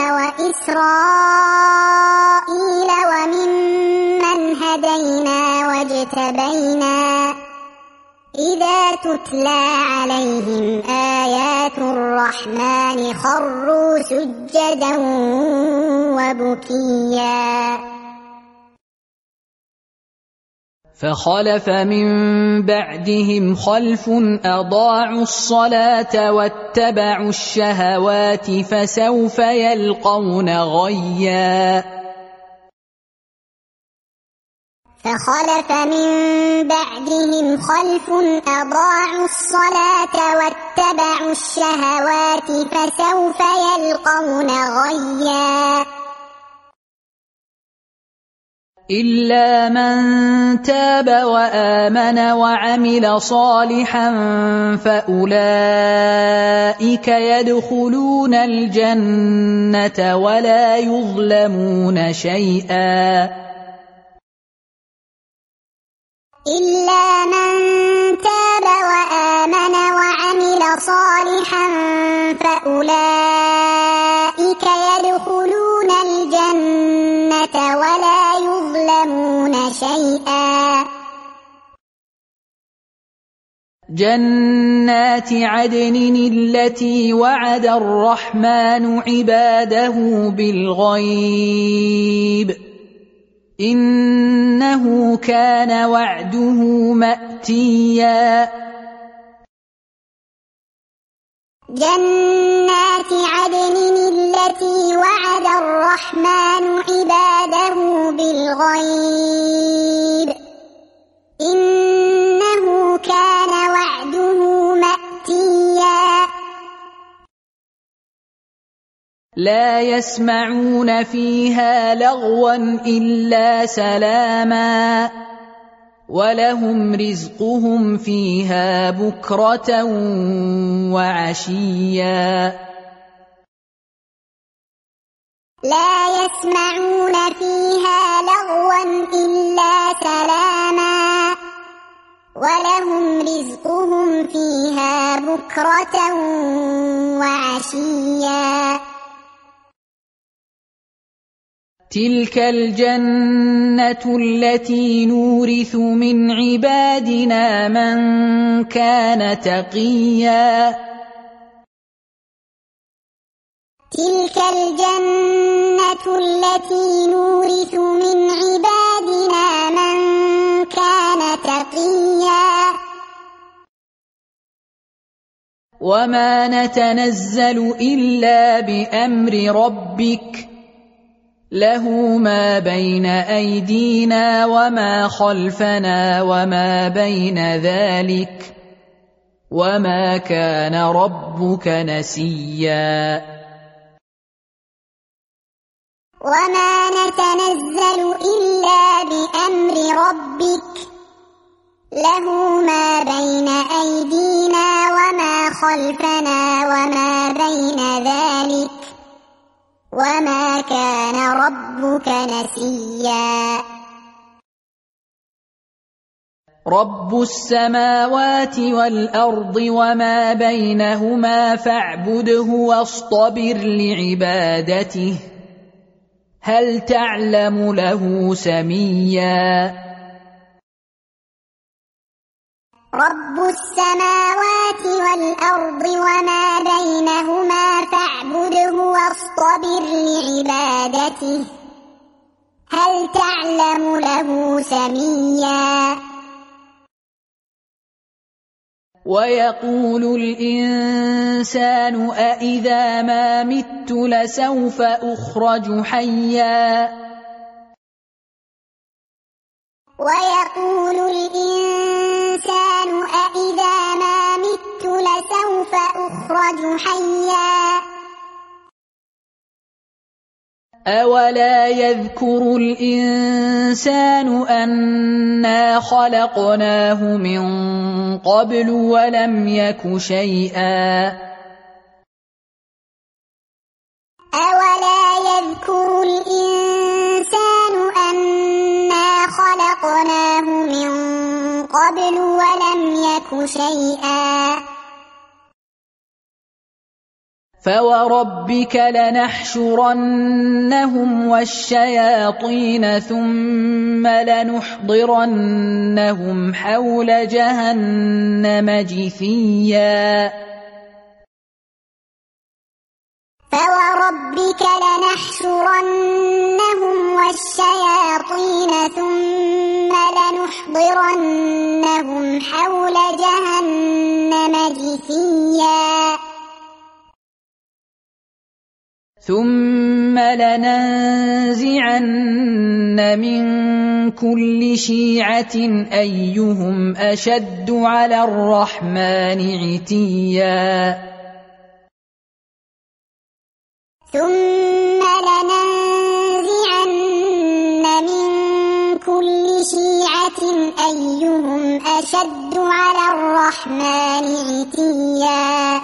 وإسرائيل وممن هدينا واجتبينا إذا تتلى عليهم آيات الرحمن خروا سجدا وبكيا فخلف من بعدهم خلف أضاعوا الصلاة واتبعوا الشهوات فسوف يلقون غيا فخلف من بعدهم خلف أضاعوا الصلاة واتبعوا الشهوات فسوف يلقون غيا إلا من تاب وآمن وعمل صالحا فأولئك يدخلون الجنة ولا يظلمون شيئا إلا من تاب وآمن وعمل صالحا فأولئك يدخلون الجنة ولا يظلمون شيئا جنات عدن التي وعد الرحمن عباده بالغيب إنه كان وعده مأتيا جنات عدن التي وعد الرحمن عباده بالغيب إنه كان وعده مأتيا لا يسمعون فيها لغوا إلا سلاما ولهم رزقهم فيها بكرة وعشيا لا يسمعون فيها لغوا إلا سلاما ولهم رزقهم فيها بكرة وعشيا تلك الجنة التي نورث من عبادنا من كان تقيا تلك الجنة التي نورث من عبادنا من كان تقيا وما نتنزل إلا بأمر ربك له ما بين أيدينا وما خلفنا وما بين ذلك وما كان ربك نسيا وما نتنزل إلا بأمر ربك له ما بين أيدينا وما خلفنا وما بين ذلك وما كان ربك نسيا رب السماوات والأرض وما بينهما فاعبده واصطبر لعبادته هل تعلم له سميا رب السماوات والأرض وما بينهما فاعبده واصطبر لعبادته هل تعلم له سميا ويقول الإنسان أإذا ما مت لسوف أخرج حيا ويقول الإنسان أإذا ما مت لسوف أخرج حيا أولا يذكر الإنسان أنا خلقناه من قبل ولم يك شيئا أولا يذكر الإنسان أنا خلقناه من قبل ولم يك شيئا فوربك لنحشرنهم والشياطين ثم لنحضرنهم حول جهنم جثيا فوربك لنحشرنهم والشياطين ثم لنحضرنهم حول جهنم جثيا ثم لننزعن من كل شيعة أيهم أشد على الرحمن عتيا ثم لننزعن من كل شيعة أيهم أشد على الرحمن عتيا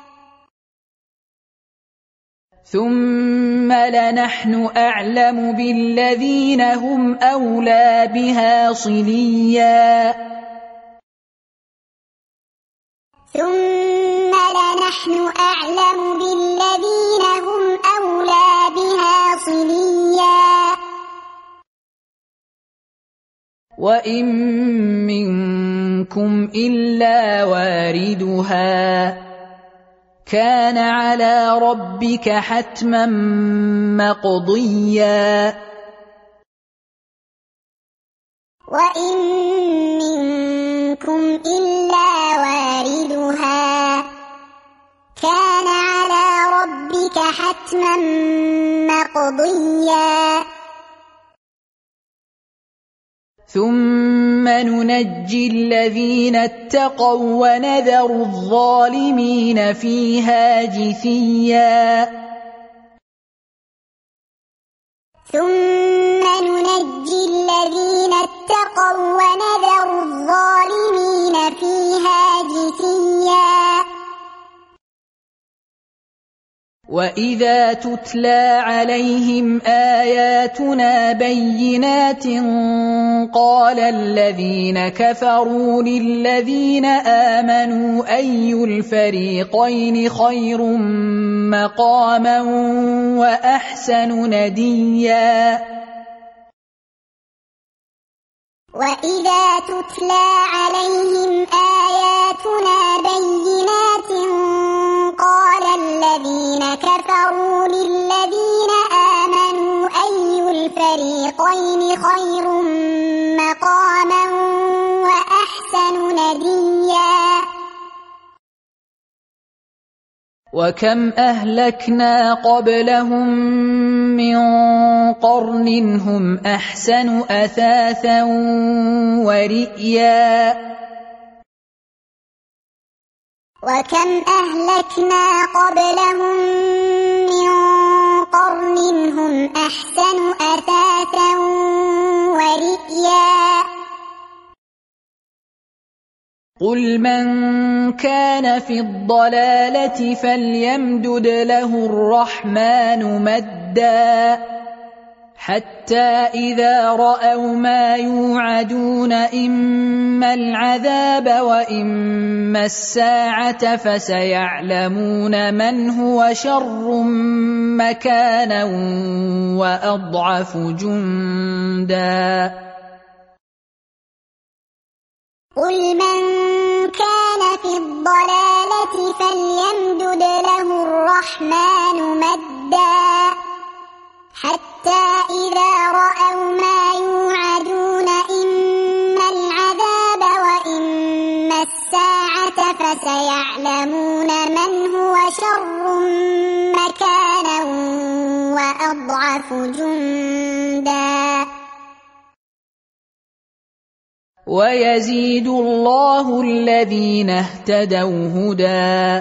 ثم لنحن أعلم بالذين هم أولى بها صليا ثم لنحن أعلم بالذين هم أولى بها صليا وإن منكم إلا واردها كان على ربك حتما مقضيا وإن منكم إلا واردها كان على ربك حتما مقضيا ثم ننجي الذين اتقوا ونذر الظالمين فيها جثيا ثم ننجي الذين اتقوا ونذر الظالمين فيها جثيا وإذا تتلى عليهم آياتنا بينات قال الذين كفروا للذين آمنوا أي الفريقين خير مقاما وأحسن نديا وإذا تتلى عليهم آياتنا بينات قال الذين كفروا للذين آمنوا أي الفريقين خير مقاما وأحسن نديا وكم أهلكنا قبلهم من قرن هم أحسن أثاثا ورئيا وكم أهلكنا قبلهم من قرن هم أحسن أثاثا ورئيا قل من كان في الضلالة فليمدد له الرحمن مدا حتى إذا رأوا ما يوعدون إما العذاب وإما الساعة فسيعلمون من هو شر مكانا وأضعف جندا قل من كان في الضلالة فليمدد له الرحمن مدا حتى إذا رأوا ما يوعدون إما العذاب وإما الساعة فسيعلمون من هو شر مكانا وأضعف جندا ويزيد الله الذين اهتدوا هدى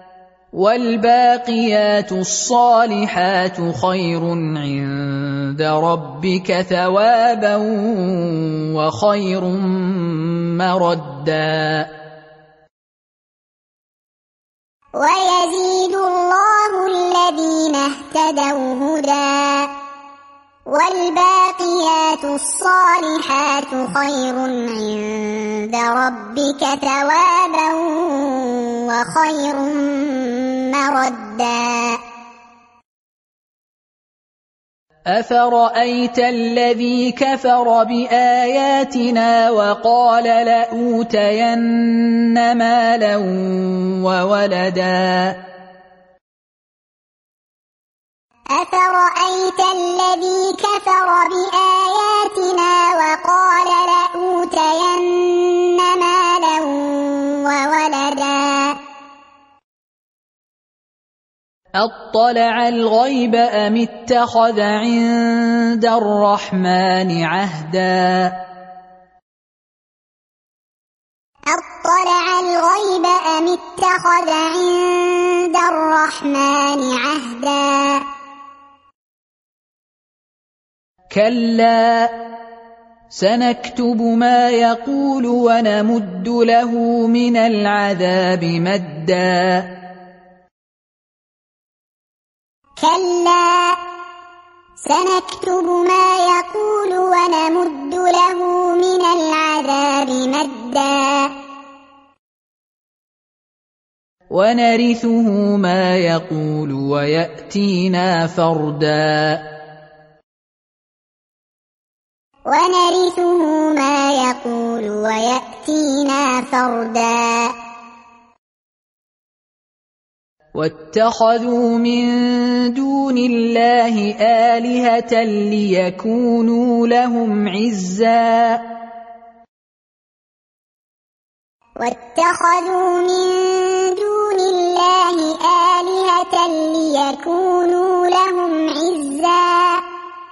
والباقيات الصالحات خير عند ربك ثوابا وخير مردا ويزيد الله الذين اهتدوا هدى والباقيات الصالحات خير عند ربك ثوابا وخير مردا أفرأيت الذي كفر بآياتنا وقال لأوتين مالا وولدا أفرأيت الذي كفر بآياتنا وقال لأوتين مالا وولدا أطلع الغيب أم اتخذ عند الرحمن عهدا أطلع الغيب أم اتخذ عند الرحمن عهدا كلا سنكتب ما يقول ونمد له من العذاب مدا كلا سنكتب ما يقول ونمد له من العذاب مدا ونرثه ما يقول ويأتينا فردا ونرثه ما يقول ويأتينا فردا واتخذوا من دون الله آلهة ليكونوا لهم عزا واتخذوا من دون الله آلهة ليكونوا لهم عزا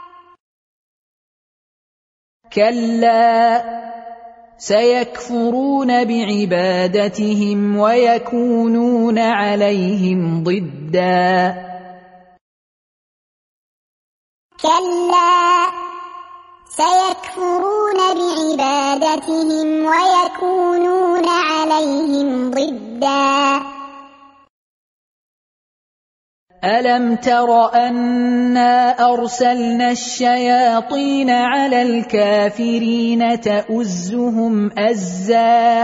كلا سيكفرون بعبادتهم ويكونون عليهم ضدا كلا سيكفرون بعبادتهم ويكونون عليهم ضدا ألم تر أنا أرسلنا الشياطين على الكافرين تؤزهم أزا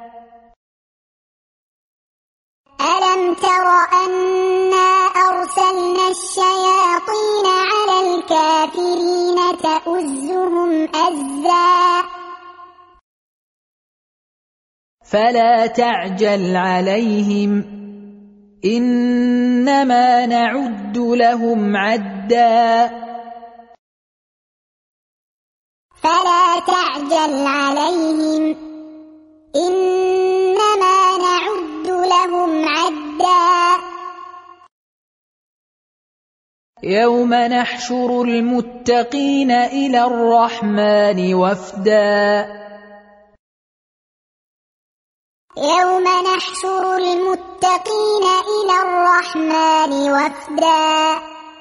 ألم تر أنا أرسلنا الشياطين على الكافرين تؤزهم أزا فلا تعجل عليهم إنما نعد لهم عدا فلا تعجل عليهم إنما نعد لهم عدا يوم نحشر المتقين إلى الرحمن وفدا يوم نحشر المتقين إلى الرحمن وفدا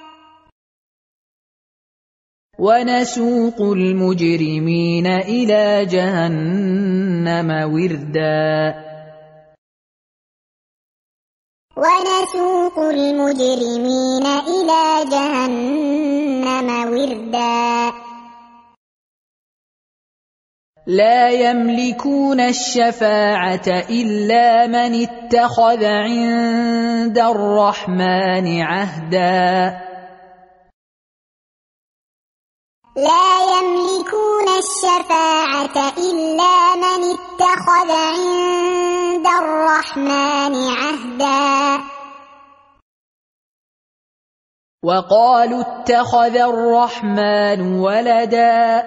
ونسوق المجرمين إلى جهنم وردا ونسوق المجرمين إلى جهنم وردا لا يملكون الشفاعة إلا من اتخذ عند الرحمن عهدا لا يملكون الشفاعة إلا من اتخذ عند الرحمن عهدا وقالوا اتخذ الرحمن ولدا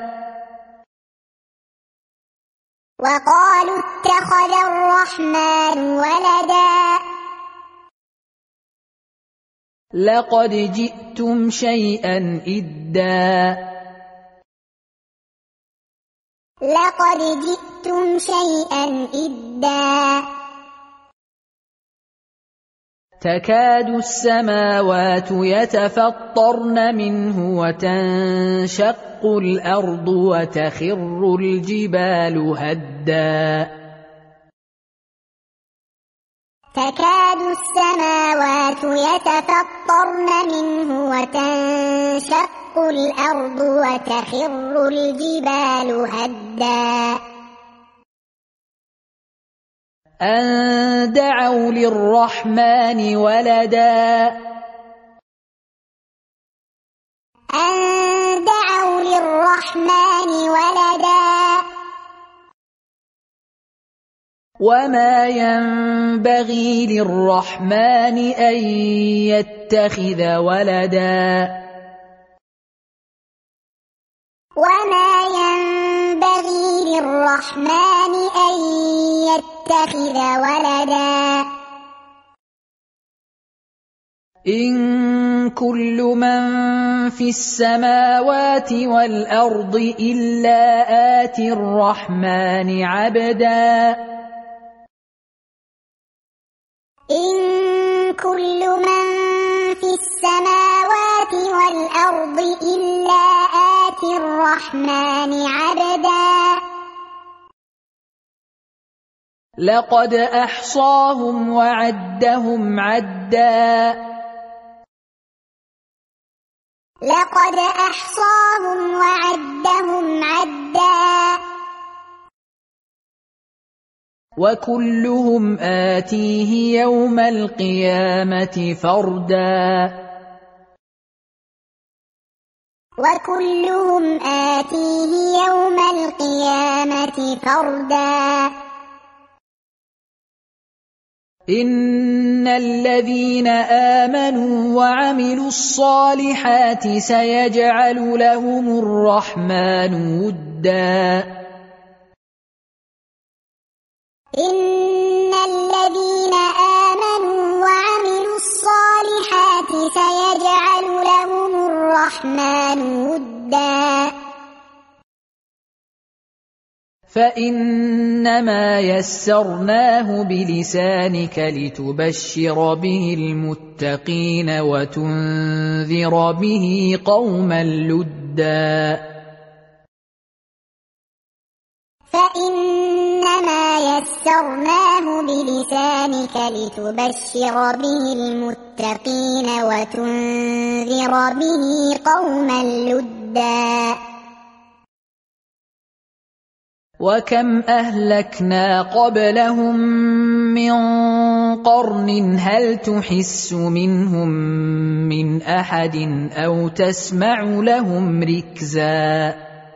وقالوا اتخذ الرحمن ولدا لقد جئتم شيئا إدا لقد جئتم شيئا إدا تكاد السماوات يتفطرن منه وتنشق الأرض وتخر الجبال هدا تكاد السماوات يتفطرن منه وتنشق الأرض وتخر الجبال هدا أن دعوا للرحمن ولدا أن دعوا للرحمن ولدا وما ينبغي للرحمن أن يتخذ ولدا وما ينبغي للرحمن أن يتخذ ولدا إن كل من في السماوات والأرض إلا آتي الرحمن عبدا إن كل من في السماوات والأرض إلا آتي الرحمن عبدا لقد أحصاهم وعدهم عدا لقد أحصاهم وعدهم عدا وكلهم آتيه يوم القيامة فردا وكلهم آتيه يوم القيامة فردا إن الذين آمنوا وعملوا الصالحات سيجعل لهم الرحمن ودا إن الذين آمنوا وعملوا الصالحات سيجعل لهم الرحمن ودا فإنما يسرناه بلسانك لتبشر به المتقين وتنذر به قوما لدا فإنما يسرناه بلسانك لتبشر به المتقين وتنذر به قوما لدا وكم أهلكنا قبلهم من قرن هل تحس منهم من أحد أو تسمع لهم ركزا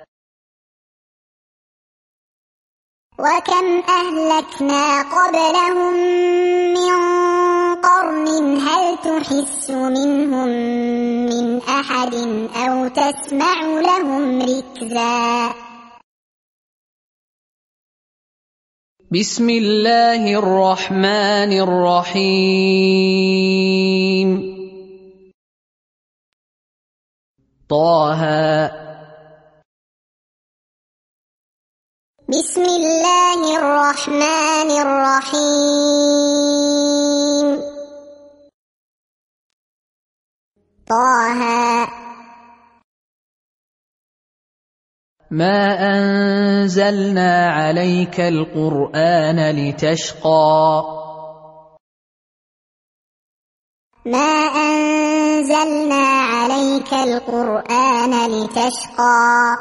وكم أهلكنا قبلهم من قرن هل تحس منهم من أحد أو تسمع لهم ركزا بسم الله الرحمن الرحيم طه بسم الله الرحمن الرحيم طه ما أنزلنا عليك القرآن لتشقى ما أنزلنا عليك القرآن لتشقى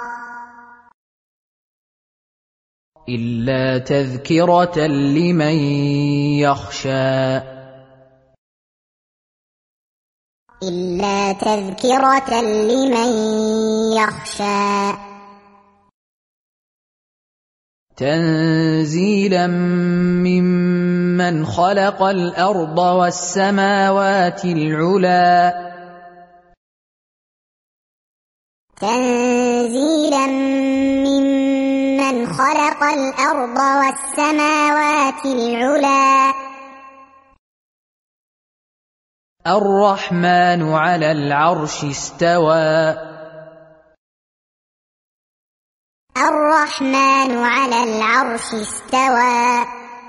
إلا تذكرة لمن يخشى إلا تذكرة لمن يخشى تنزيلا ممن خلق الأرض والسماوات العلى تنزيلا ممن خلق الأرض والسماوات العلى الرحمن على العرش استوى الرحمن على العرش استوى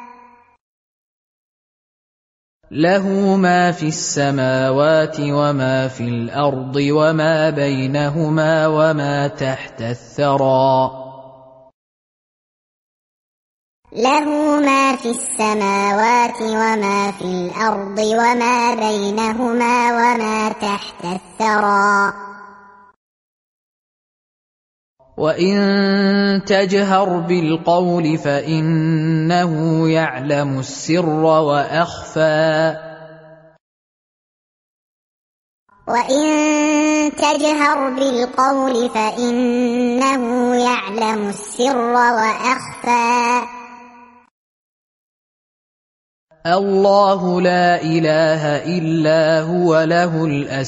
له ما في السماوات وما في الأرض وما بينهما وما تحت الثرى له ما في السماوات وما في الأرض وما بينهما وما تحت الثرى وإن تجهر بالقول فإنه يعلم السر وأخفى وإن تجهر بالقول فإنه يعلم السر وأخفى الله لا إله إلا هو له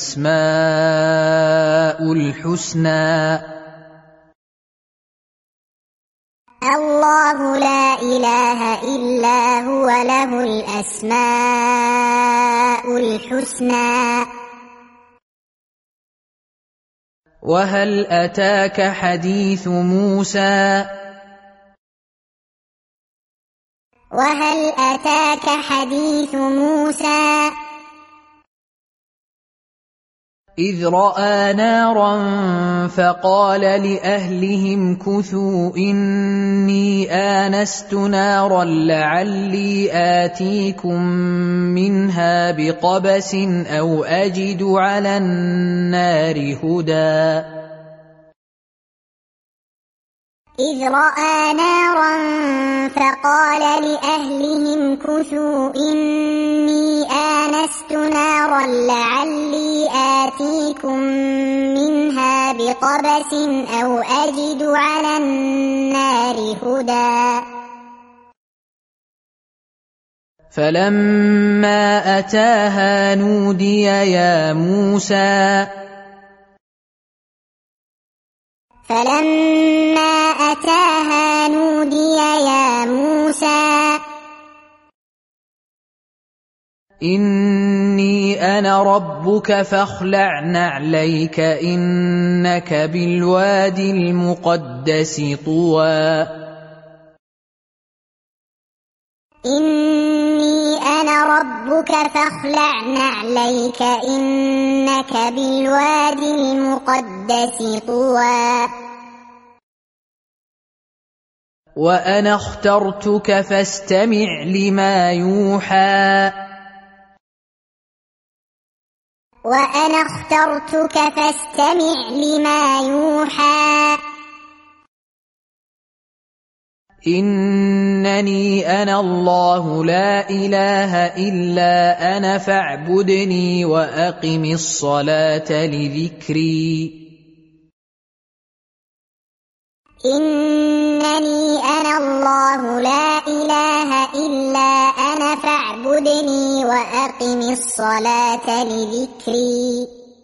الأسماء الحسنى الله لا إله إلا هو له الأسماء الحسنى وهل أتاك حديث موسى وهل أتاك حديث موسى إذ رأى نارا فقال لأهلهم كثوا إني آنست نارا لعلي آتيكم منها بقبس أو أجد على النار هدى إذ رأى نارا فقال لأهلهم كثوا إني آنست نارا لعلي آتيكم منها بقبس أو أجد على النار هدى فلما أتاها نودي يا موسى فلما أتاها نودي يا موسى إني أنا ربك فاخلع نعليك إنك بالوادي المقدس طوى إني أنا ربك فاخلع نعليك إنك بالوادي المقدس طوى وأنا اخترتك فاستمع لما يوحى وأنا اخترتك فاستمع لما يوحى إنني أنا الله لا إله إلا أنا فاعبدني وأقم الصلاة لذكري إنني أنا الله لا إله إلا أنا فاعبدني وأقم الصلاة لذكري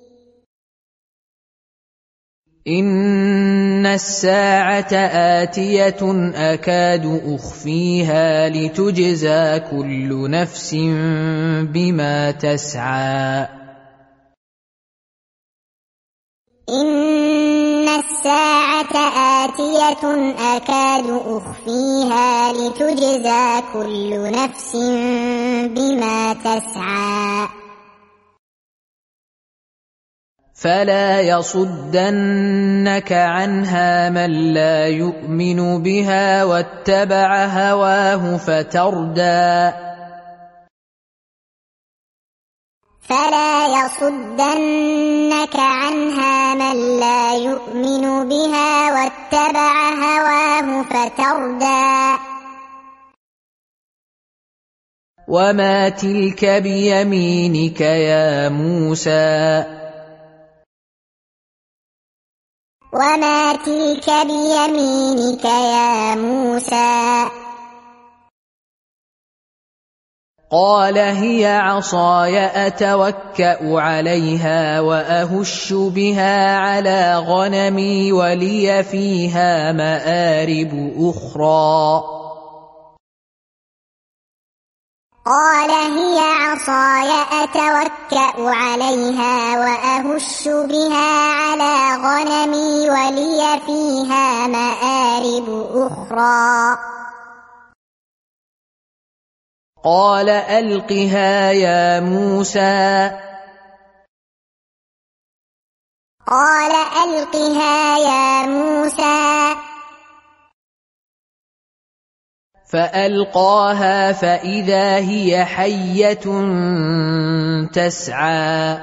إن الساعة آتية أكاد أخفيها لتجزى كل نفس بما تسعى إن الساعة آتية أكاد أخفيها لتجزى كل نفس بما تسعى فلا يصدنك عنها من لا يؤمن بها واتبع هواه فتردى فلا يصدنك عنها من لا يؤمن بها واتبع هواه فتردى وما تلك بيمينك يا موسى وما تلك بيمينك يا موسى قال هي عصاي أتوكأ عليها وأهش بها على غنمي ولي فيها مآرب أخرى قال هي عصاي أتوكأ عليها وأهش بها على غنمي ولي فيها مآرب أخرى قال ألقها يا موسى قال ألقها يا موسى فألقاها فإذا هي حية تسعى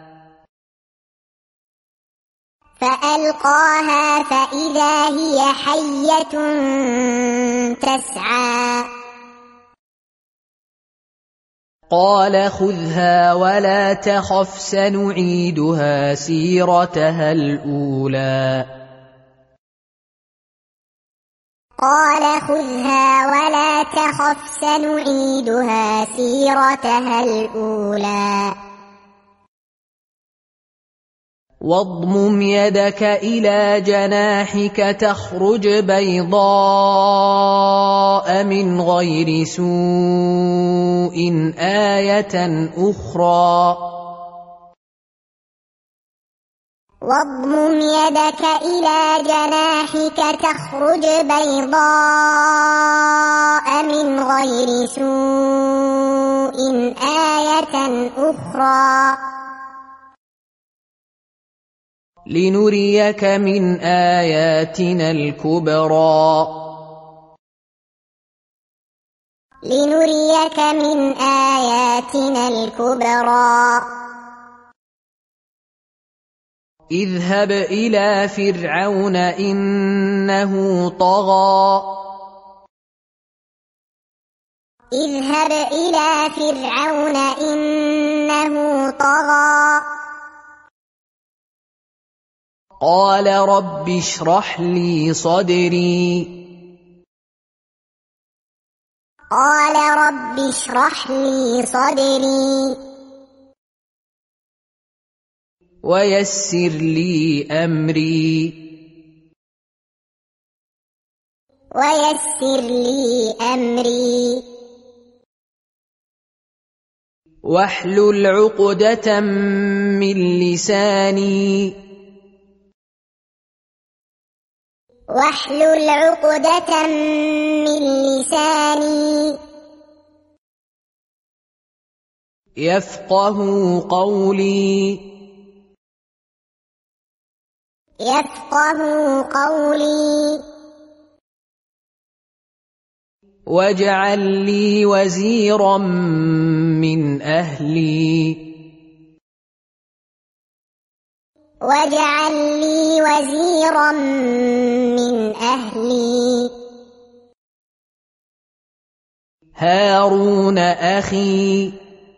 فألقاها فإذا هي حية تسعى قال خذها ولا تخف سنعيدها سيرتها الأولى قال خذها ولا تخف سنعيدها سيرتها الأولى واضمم يدك إلى جناحك تخرج بيضاء من غير سوء آية أخرى واضمم يدك إلى جناحك تخرج بيضاء من غير سوء آية أخرى لنريك من آياتنا الكبرى لنريك من آياتنا الكبرى اذهب إلى فرعون إنه طغى اذهب إلى فرعون إنه طغى قال رب اشرح لي صدري قال رب اشرح لي صدري ويسر لي أمري ويسر لي أمري واحلل عقدة من لساني واحلل عقدة من لساني يفقه قولي يفقه قولي واجعل لي وزيرا من أهلي واجعل لي وزيرا من أهلي هارون أخي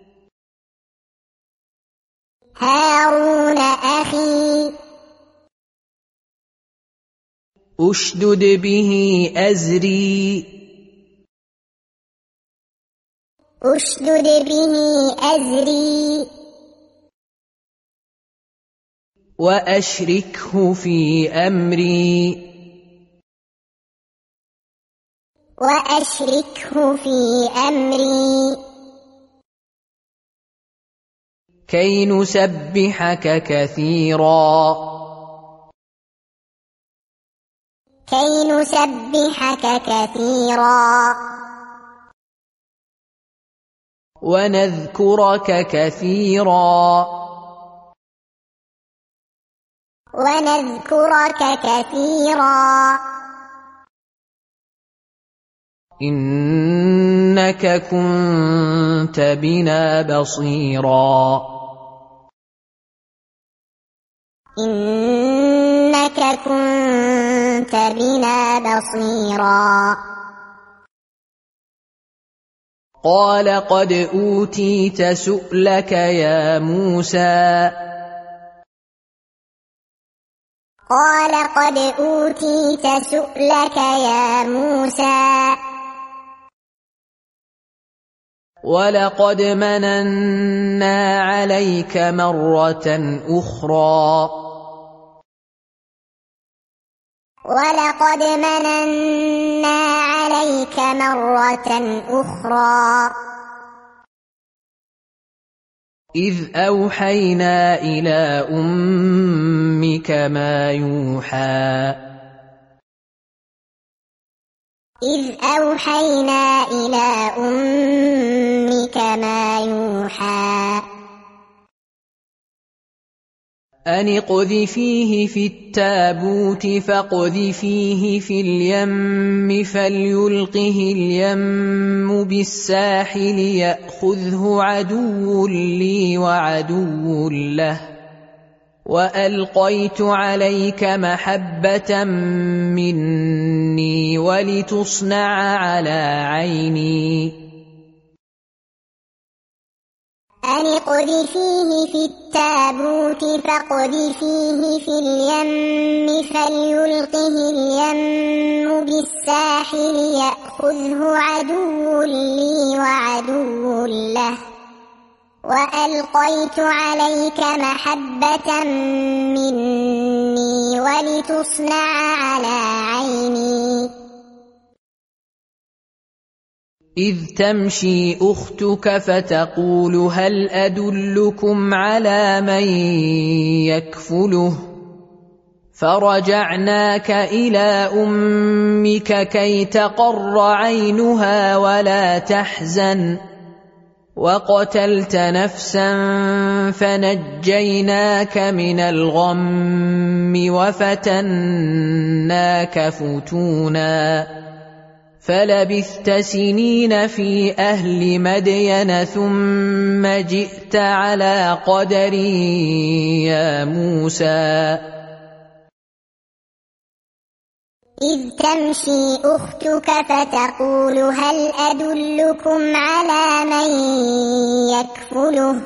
هارون أخي أشدد به أزري أشدد به أزري وأشركه في أمري وأشركه في أمري كي نسبحك كثيرا كي نسبحك كثيرا ونذكرك كثيرا ونذكرك كثيرا إنك كنت بنا بصيرا إنك كنت بنا بصيرا قال قد أوتيت سؤلك يا موسى قال قد أوتيت سؤلك يا موسى ولقد مننا عليك مرة أخرى ولقد مننا عليك مرة أخرى إذ أوحينا إلى أمك ما يوحى إذ أوحينا إلى أمك ما يوحى أن اقذفيه في التابوت فاقذفيه في اليم فليلقه اليم بالساحل يأخذه عدو لي وعدو له وألقيت عليك محبة مني ولتصنع على عيني أن اقذفيه في التابوت فاقذفيه في اليم فليلقه اليم بالساحل يأخذه عدو لي وعدو له وألقيت عليك محبة مني ولتصنع على عيني إذ تمشي أختك فتقول هل أدلكم على من يكفله فرجعناك إلى أمك كي تقر عينها ولا تحزن وقتلت نفسا فنجيناك من الغم وفتناك فتونا فلبثت سنين في أهل مدين ثم جئت على قدري يا موسى إذ تمشي أختك فتقول هل أدلكم على من يكفله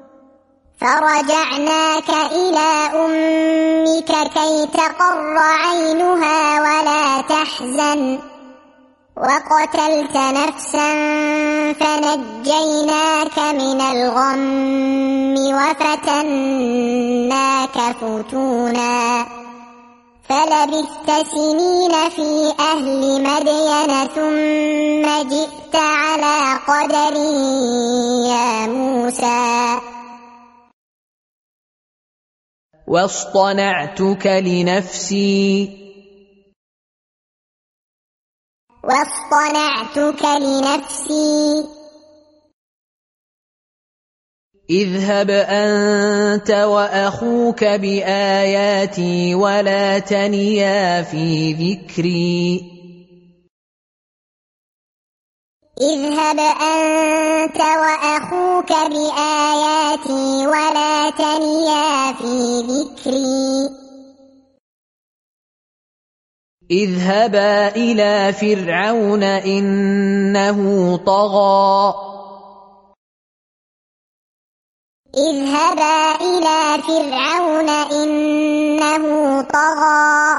فرجعناك إلى أمك كي تقر عينها ولا تحزن وقتلت نفسا فنجيناك من الغم وفتناك فتونا فلبثت سنين في أهل مدين ثم جئت على قدري يا موسى واصطنعتك لنفسي واصطنعتك لنفسي اذهب أنت وأخوك بآياتي ولا تنيا في ذكري اذهب أنت وأخوك بآياتي ولا تنيا في ذكري اذهبا إلى فرعون إنه طغى اذهبا إلى فرعون إنه طغى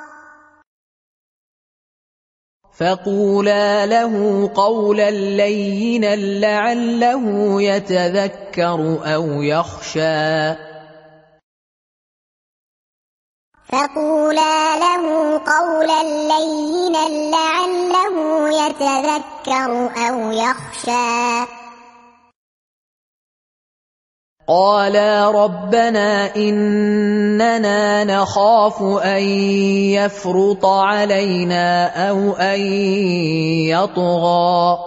فقولا له قولا لينا لعله يتذكر أو يخشى فقولا له قولا لينا لعله يتذكر أو يخشى قالا ربنا إننا نخاف أن يفرط علينا أو أن يطغى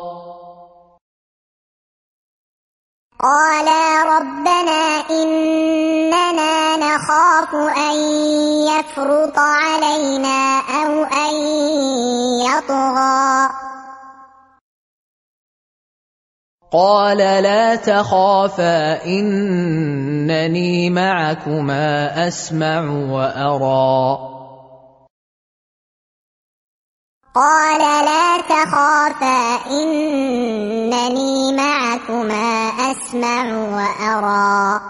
قالا ربنا إننا نخاف أن يفرط علينا أو أن يطغى قال لا تخافا إنني معكما أسمع وأرى قال لا تخافا إنني معكما أسمع وأرى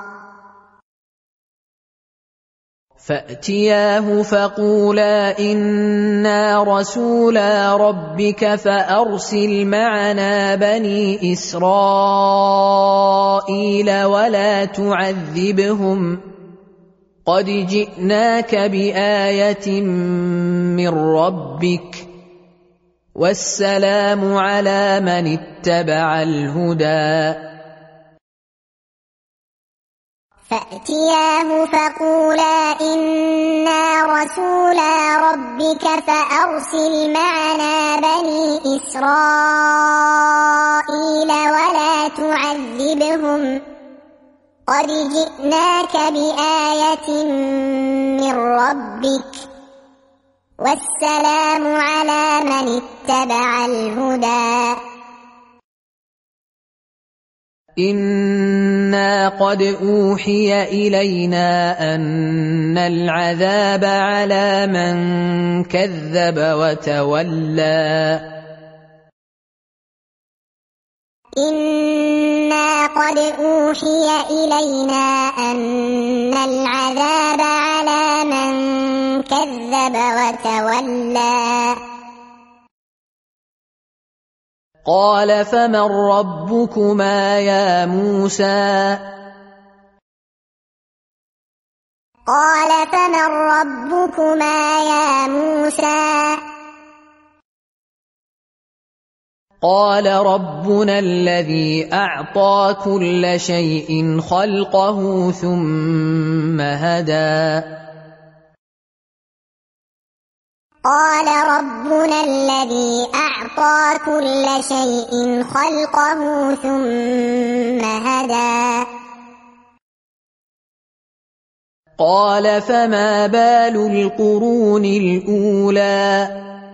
فأتياه فقولا إنا رسولا ربك فأرسل معنا بني إسرائيل ولا تعذبهم قد جئناك بآية من ربك والسلام على من اتبع الهدى فأتياه فقولا إنا رسولا ربك فأرسل معنا بني إسرائيل ولا تعذبهم قد جئناك بآية من ربك والسلام على من اتبع الهدى إنا قد أوحي إلينا أن العذاب على من كذب وتولى إنا قد أوحي إلينا أن العذاب على من كذب وتولى قال فمن ربكما يا موسى قال فمن ربكما يا موسى قال ربنا الذي أعطى كل شيء خلقه ثم هدى قال ربنا الذي أعطى كل شيء خلقه ثم هدى قال فما بال القرون الأولى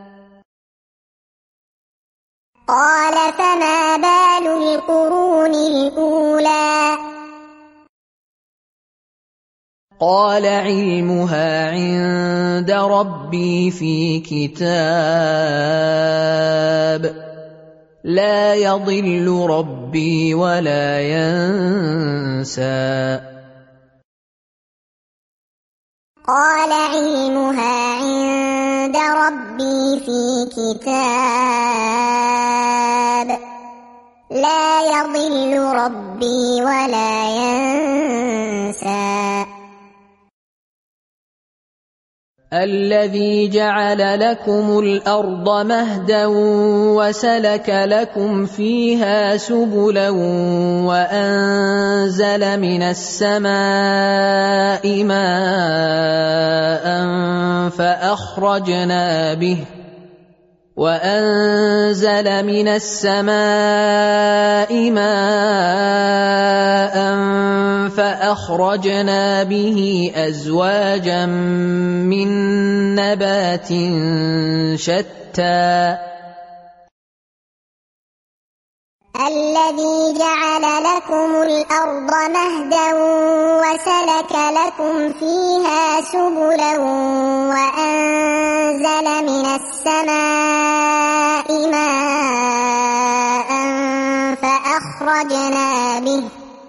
قال فما بال القرون الأولى قال علمها عند ربي في كتاب لا يضل ربي ولا ينسى قال علمها عند ربي في كتاب لا يضل ربي ولا ينسى الذي جعل لكم الأرض مهدا وسلك لكم فيها سبلا وأنزل من السماء ماء فأخرجنا به وأنزل من السماء ماء فأخرجنا به أزواجا من نبات شتى الذي جعل لكم الأرض مهدا وسلك لكم فيها سبلا وأنزل من السماء ماء فأخرجنا به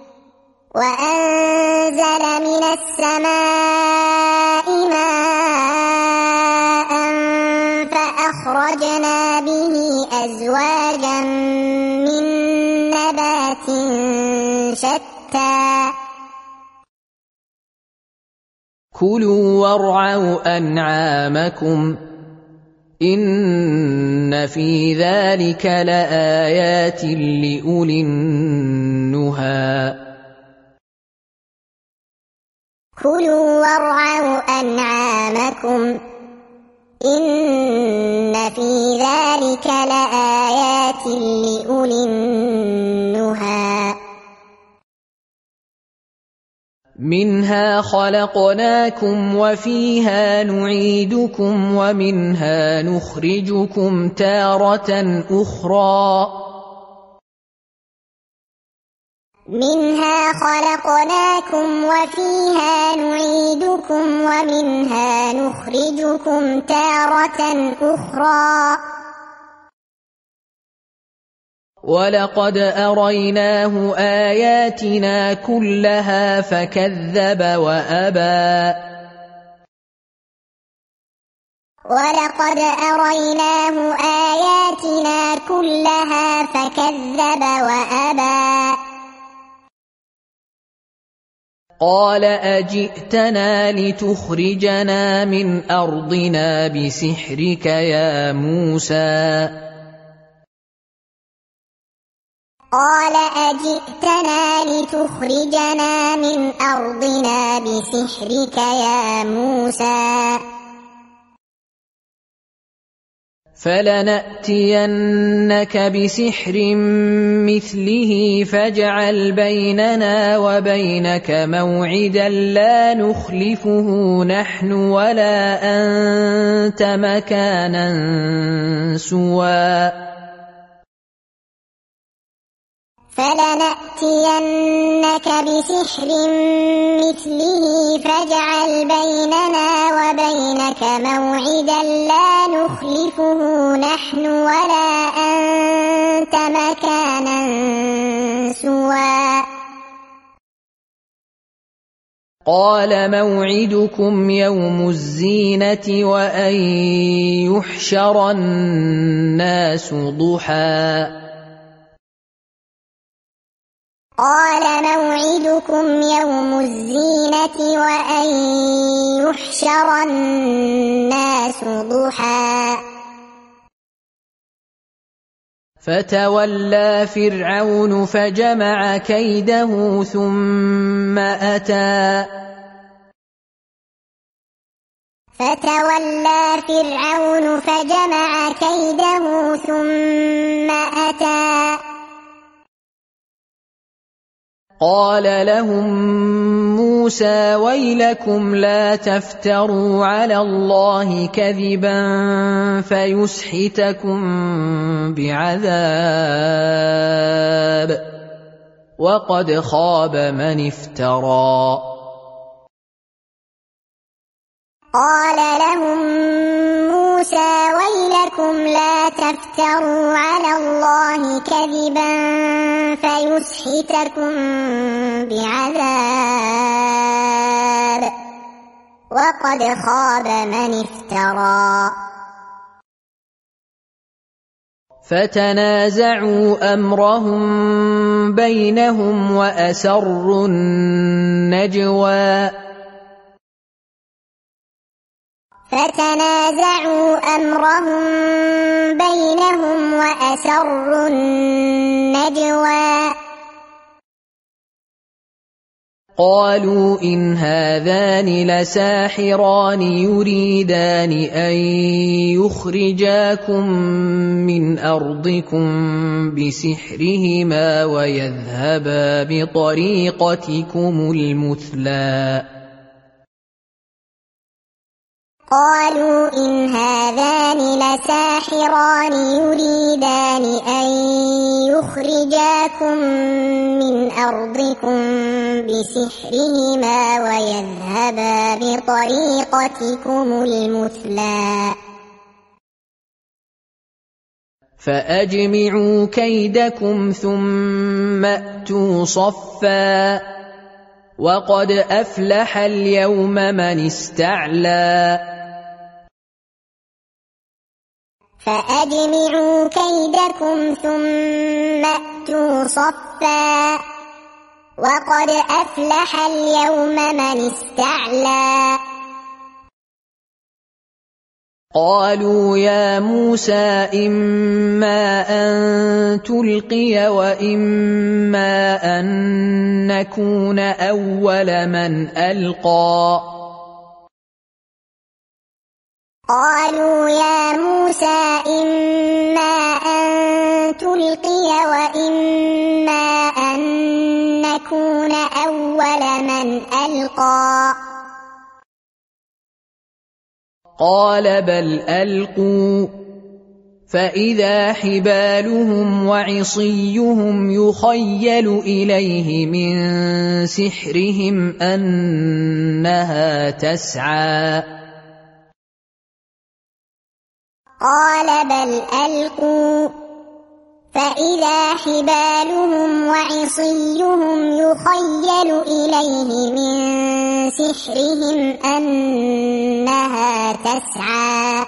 وأنزل من السماء ماء فأخرجنا به أزواجا من نبات شتى كلوا وارعوا أنعامكم إن في ذلك لآيات لأولي النهى كلوا وارعوا أنعامكم إن في ذلك لآيات لأولي النهى منها خلقناكم وفيها نعيدكم ومنها نخرجكم تارة أخرى منها خلقناكم وفيها نعيدكم ومنها نخرجكم تارة أخرى ولقد أريناه آياتنا كلها فكذب وأبى ولقد أريناه آياتنا كلها فكذب وأبى قال أجئتنا لتخرجنا من أرضنا بسحرك يا موسى قال أجئتنا لتخرجنا من أرضنا بسحرك يا موسى فلنأتينك بسحر مثله فاجعل بيننا وبينك موعدا لا نخلفه نحن ولا أنت مكانا سوى فلنأتينك بسحر مثله فاجعل بيننا وبينك موعدا لا نخلفه نحن ولا أنت مكانا سوى قال موعدكم يوم الزينة وأن يحشر الناس ضحى قال موعدكم يوم الزينة وأن يحشر الناس ضحى فتولى فرعون فجمع كيده ثم أتى فتولى فرعون فجمع كيده ثم أتى قال لهم موسى ويلكم لا تفتروا على الله كذبا فيسحتكم بعذاب وقد خاب من افترى قال لهم موسى ويلكم لا تفتروا على الله كذبا فيسحتكم بعذاب وقد خاب من افترى فتنازعوا أمرهم بينهم وأسروا النجوى فتنازعوا أمرهم بينهم وأسروا النجوى قالوا إن هذان لساحران يريدان أن يخرجاكم من أرضكم بسحرهما ويذهبا بطريقتكم المثلى قالوا إن هذان لساحران يريدان أن يخرجاكم من أرضكم بسحرهما ويذهبا بطريقتكم المثلى فأجمعوا كيدكم ثم أتوا صفا وقد أفلح اليوم من استعلى فأجمعوا كيدكم ثم أتوا صفا وقد أفلح اليوم من استعلى قالوا يا موسى إما أن تلقي وإما أن نكون أول من ألقى قالوا يا موسى إما أن تلقي وإما أن نكون أول من ألقى قال بل ألقوا فإذا حبالهم وعصيهم يخيل إليه من سحرهم أنها تسعى قال بل ألقوا فإذا حبالهم وعصيهم يخيل إليه من سحرهم أنها تسعى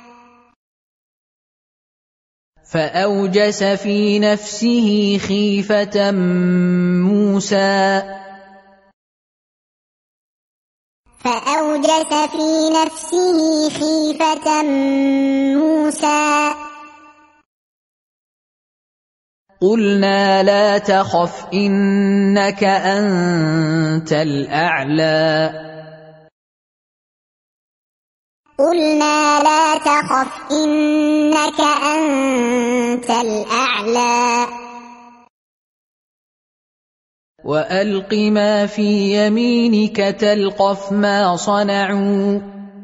فأوجس في نفسه خيفة موسى فأوجس في نفسه خيفة موسى قلنا لا تخف إنك أنت الأعلى قلنا لا تخف إنك أنت الأعلى وألق ما في يمينك تلقف ما صنعوا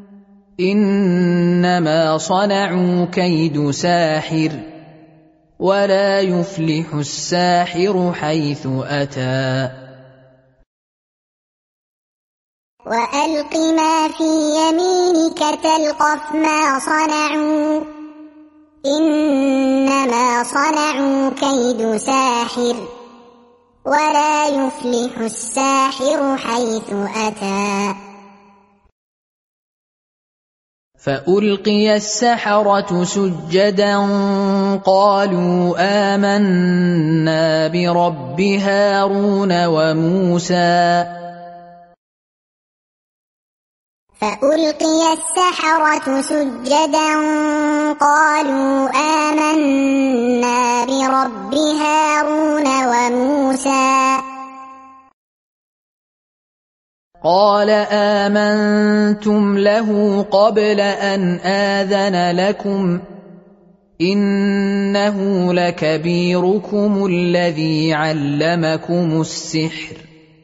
إنما صنعوا كيد ساحر ولا يفلح الساحر حيث أتى وألق ما في يمينك تلقف ما صنعوا إنما صنعوا كيد ساحر ولا يفلح الساحر حيث أتى فألقي السحرة سجدا قالوا آمنا برب هارون وموسى فألقي السحرة سجدا قالوا آمنا برب هارون وموسى قال آمنتم له قبل أن آذن لكم إنه لكبيركم الذي علمكم السحر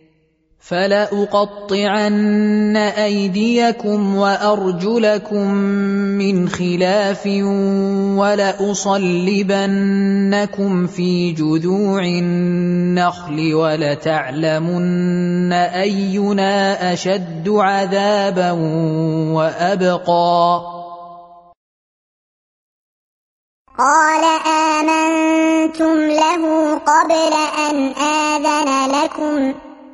فلأقطعن أيديكم وأرجلكم من خلاف ولأصلبنكم في جذوع النخل ولتعلمن أينا أشد عذابا وأبقى قال آمنتم له قبل أن آذن لكم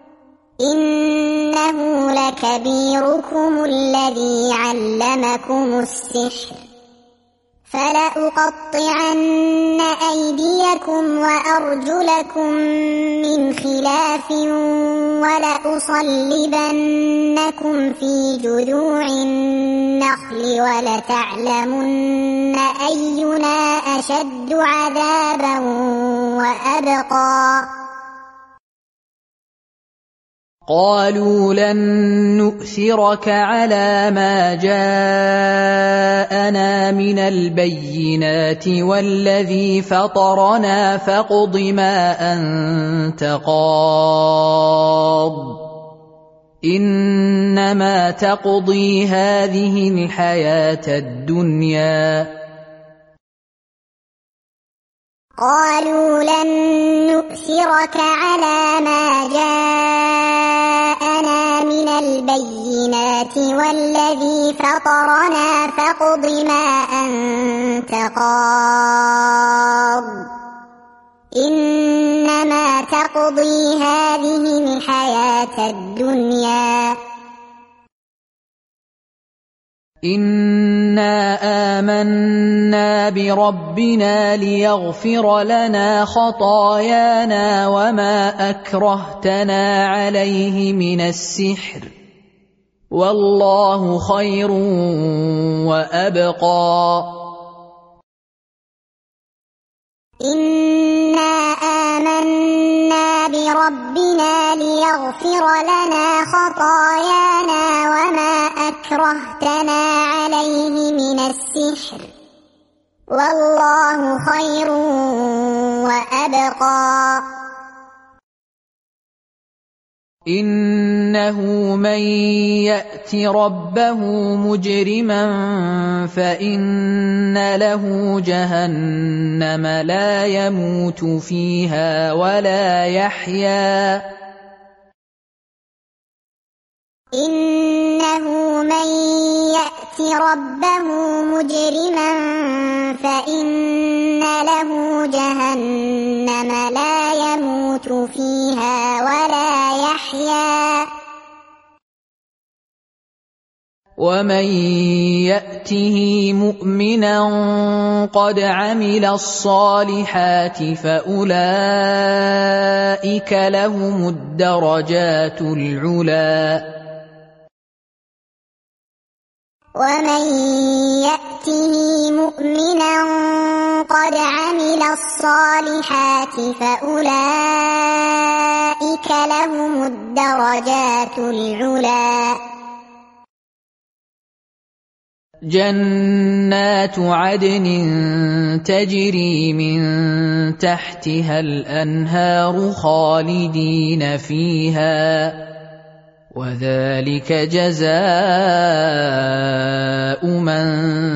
إنه لكبيركم الذي علمكم السحر فلأقطعن أيديكم وأرجلكم من خلاف ولأصلبنكم في جذوع النخل ولتعلمن أينا أشد عذابا وأبقى قالوا لن نؤثرك على ما جاءنا من البينات والذي فطرنا فاقض ما أنت قاض إنما تقضي هذه الحياة الدنيا قالوا لن نؤثرك على ما جاءنا من البينات والذي فطرنا فاقض ما أنت قاض إنما تقضي هذه الحياة الدنيا إنا آمنا بربنا ليغفر لنا خطايانا وما أكرهتنا عليه من السحر والله خير وأبقى إنا آمنا بربنا ليغفر لنا خطايانا وما أكرهتنا عليه من السحر والله خير وأبقى إنه من يأت ربه مجرما فإن له جهنم لا يموت فيها ولا يحيا إنه من يأت ربه مجرما فإن له جهنم لا يموت فيها ولا يحيا ومن يأته مؤمنا قد عمل الصالحات فأولئك لهم الدرجات العلى ومن يأته مؤمنا قد عمل الصالحات فأولئك لهم الدرجات العلى جنات عدن تجري من تحتها الأنهار خالدين فيها وذلك جزاء من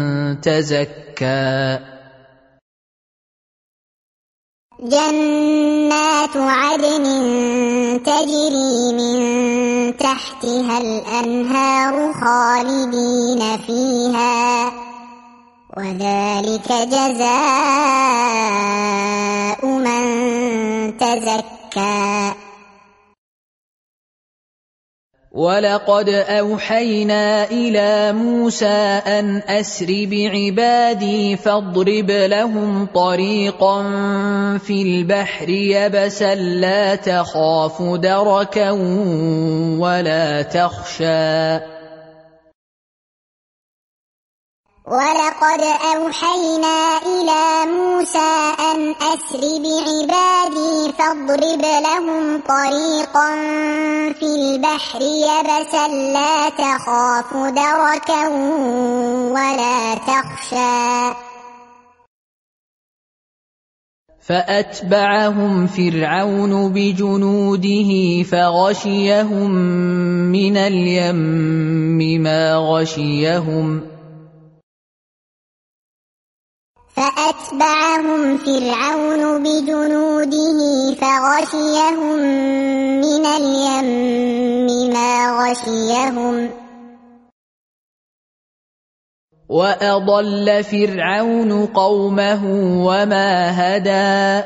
تزكى جنات عدن تجري من تحتها الأنهار خالدين فيها وذلك جزاء من تزكى ولقد أوحينا إلى موسى أن أسر بعبادي فاضرب لهم طريقا في البحر يبسا لا تخاف دركا ولا تخشى ولقد أوحينا إلى موسى أن أسر بعبادي فاضرب لهم طريقا في البحر يبسا لا تخاف دركا ولا تخشى فأتبعهم فرعون بجنوده فغشيهم من اليم ما غشيهم فأتبعهم فرعون بجنوده فغشيهم من اليم ما غشيهم وأضل فرعون قومه وما هدى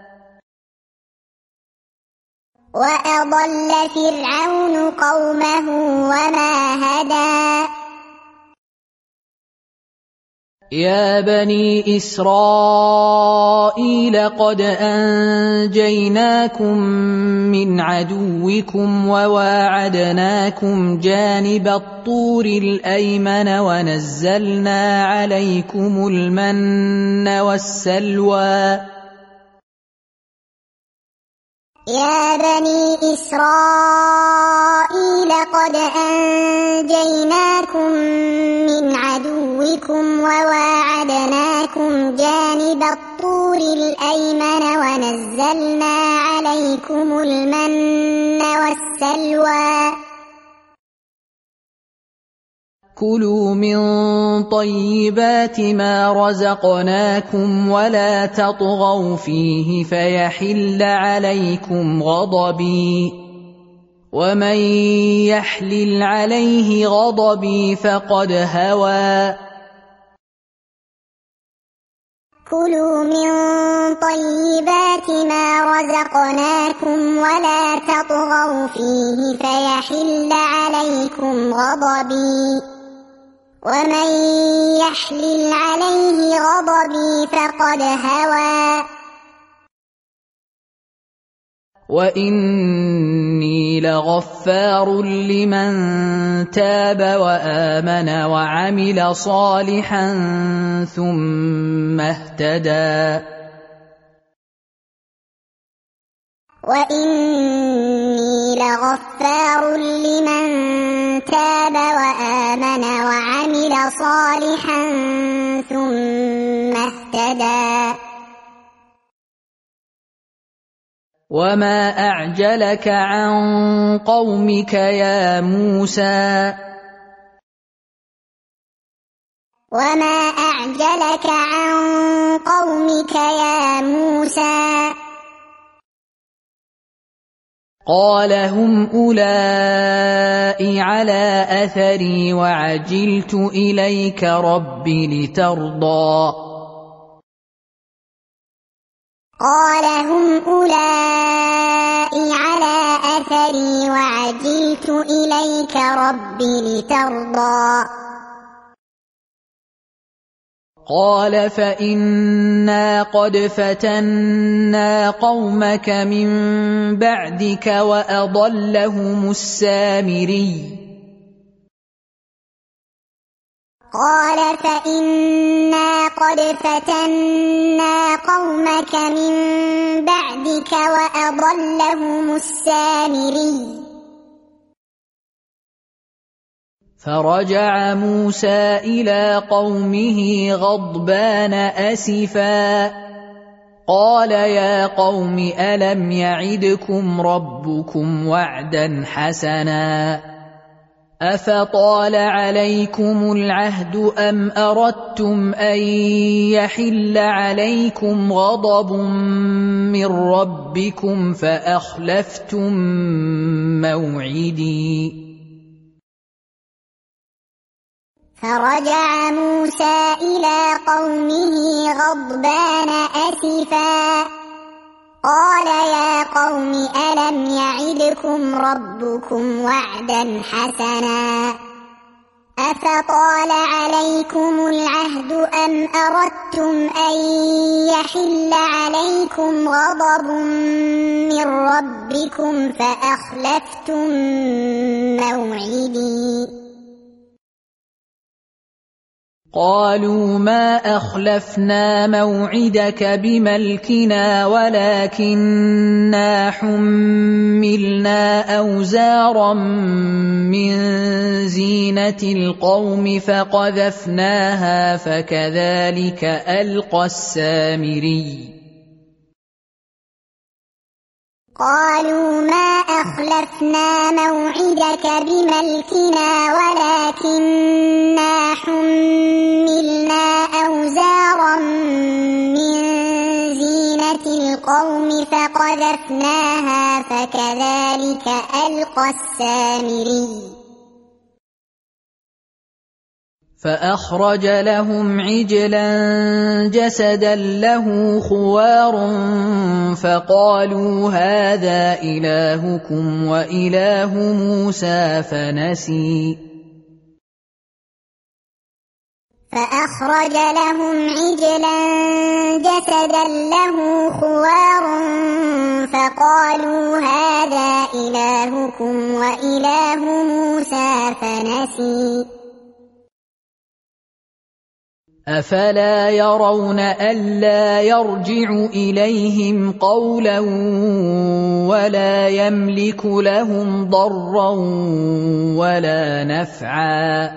وأضل فرعون قومه وما هدى يا بني إسرائيل قد أنجيناكم من عدوكم وواعدناكم جانب الطور الأيمن ونزلنا عليكم المن والسلوى يا بني إسرائيل قد أنجيناكم من عدوكم وواعدناكم جانب الطور الأيمن ونزلنا عليكم المن والسلوى كلوا من طيبات ما رزقناكم ولا تطغوا فيه فيحل عليكم غضبي ومن يحلل عليه غضبي فقد هوى كلوا من طيبات ما رزقناكم ولا تطغوا فيه فيحل عليكم غضبي ومن يحلل عليه غضبي فقد هوى وإني لغفار لمن تاب وآمن وعمل صالحا ثم اهتدى وإني لغفار لمن تاب وآمن وعمل صالحا ثم اهتدى وما أعجلك عن قومك يا موسى وما أعجلك عن قومك يا موسى قال هم أولئك على أثري وعجلت إليك رب لترضى قال هم أولئك على أثري وعجلت إليك رب لترضى قال فإنا قد فتنا قومك من بعدك وأضلهم السامري قال فإنا قد فتنا قومك من بعدك وأضلهم السامري فرجع موسى إلى قومه غضبان أسفا قال يا قوم ألم يعدكم ربكم وعدا حسنا أفطال عليكم العهد أم أردتم أن يحل عليكم غضب من ربكم فأخلفتم موعدي فرجع موسى إلى قومه غضبان أسفا قال يا قوم ألم يعدكم ربكم وعدا حسنا أفطال عليكم العهد أم أردتم أن يحل عليكم غضب من ربكم فأخلفتم موعدي قالوا ما أخلفنا موعدك بملكنا ولكننا حملنا أوزارا من زينة القوم فقذفناها فكذلك ألقى السامري قالوا ما أخلفنا موعدك بملكنا ولكننا حملنا أوزارا من زينة القوم فقذفناها فكذلك ألقى السامري فأخرج لهم عجلا جسدا له خوار فقالوا هذا إلهكم وإله موسى فنسي فأخرج لهم عجلا جسدا له خوار فقالوا هذا إلهكم وإله موسى فنسي أفلا يرون ألا يرجع إليهم قولا ولا يملك لهم ضرا ولا نفعا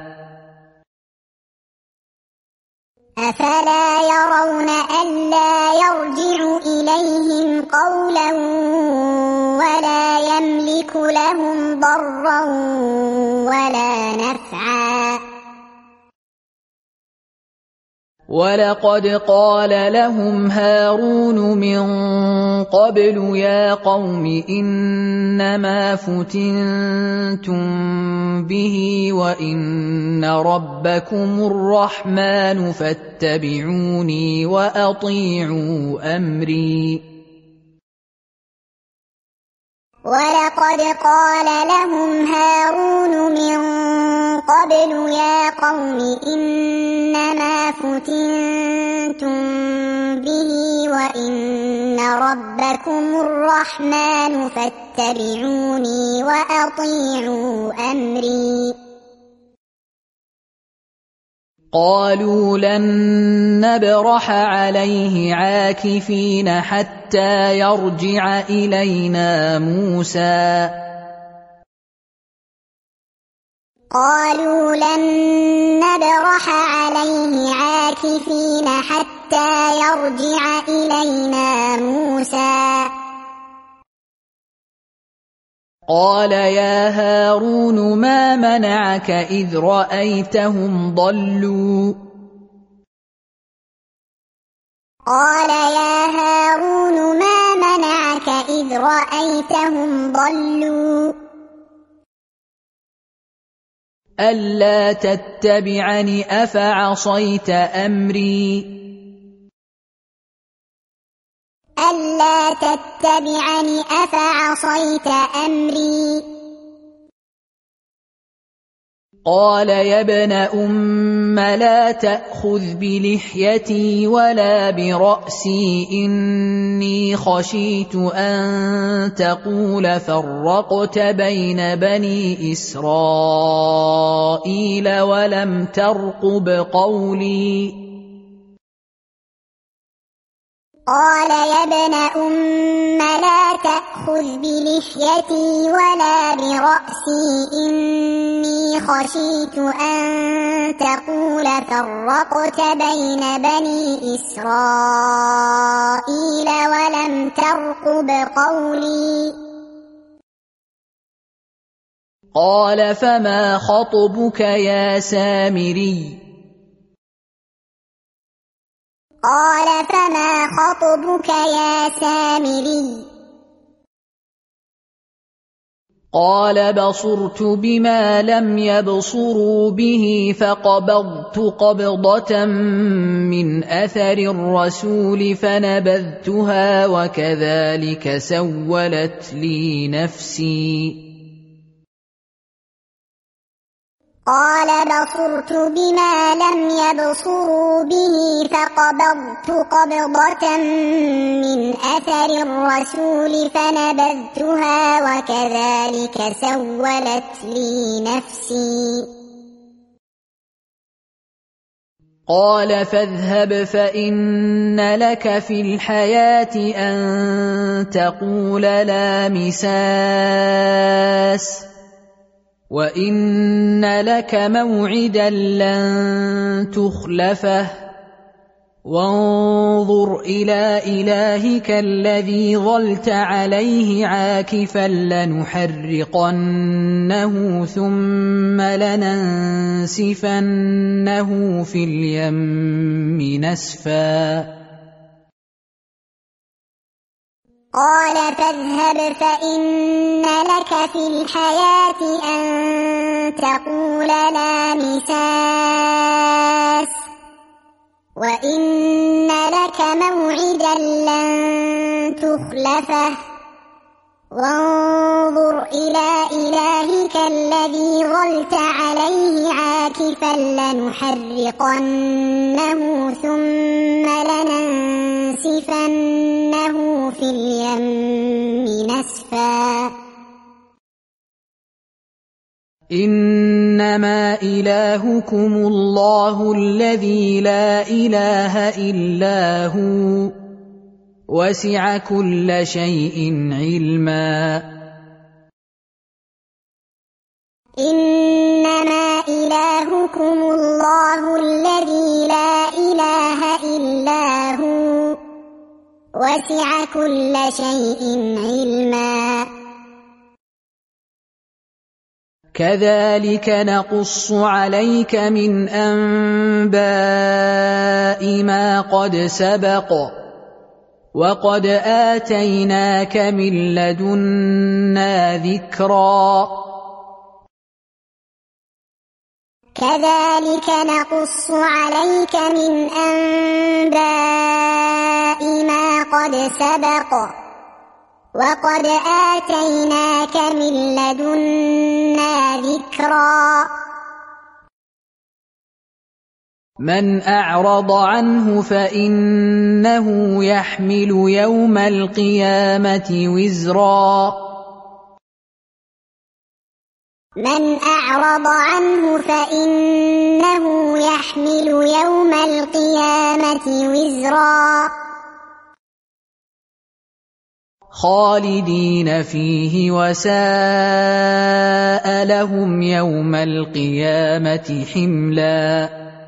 أفلا يرون ألا يرجع إليهم قولا ولا يملك لهم ضرا ولا نفعا ولقد قال لهم هارون من قبل يا قوم إنما فتنتم به وإن ربكم الرحمن فاتبعوني وأطيعوا أمري ولقد قال لهم هارون من قبل يا قوم إنما فتنتم به وإن ربكم الرحمن فاتبعوني وأطيعوا أمري قالوا لن نبرح عليه عاكفين حتى يرجع إلينا موسى قالوا لن نبرح عليه عاكفين حتى يرجع إلينا موسى قال يا هارون ما منعك إذ رأيتهم ضلوا قال يا هارون ما منعك إذ رأيتهم ضلوا ألا تتبعني أفعصيت أمري ألا تتبعني أفعصيت أمري قال يا ابن أم لا تأخذ بلحيتي ولا برأسي إني خشيت أن تقول فرقت بين بني إسرائيل ولم ترقب قولي قال يا ابن أم لا تأخذ بلحيتي ولا برأسي إني خشيت أن تقول فرقت بين بني إسرائيل ولم ترقب قولي قال فما خطبك يا سامري قال فما خطبك يا سامري قال بصرت بما لم يبصروا به فقبضت قبضة من أثر الرسول فنبذتها وكذلك سولت لي نفسي قال بصرت بما لم يبصروا به فقبضت قبضة من أثر الرسول فنبذتها وكذلك سولت لي نفسي قال فاذهب فإن لك في الحياة أن تقول لا مساس وإن لك موعدا لن تخلفه وانظر إلى إلهك الذي ظلت عليه عاكفا لنحرقنه ثم لننسفنه في اليم نسفا قال فاذهب فإن لك في الحياة أن تقول لا مساس وإن لك موعدا لن تخلفه وانظر إلى إلهك الذي ظلت عليه عاكفا لنحرقنه ثم لننسفنه في اليم نسفا إنما إلهكم الله الذي لا إله إلا هو وسع كل شيء علما إنما إلهكم الله الذي لا إله إلا هو وسع كل شيء علما كذلك نقص عليك من أنباء ما قد سبق وقد آتيناك من لدنا ذكرا كذلك نقص عليك من أنباء ما قد سبق وقد آتيناك من لدنا ذكرا من أعرض عنه فإنه يحمل يوم القيامة وزرا من أعرض عنه فإنه يحمل يوم القيامة وزرا خالدين فيه وساء لهم يوم القيامة حملا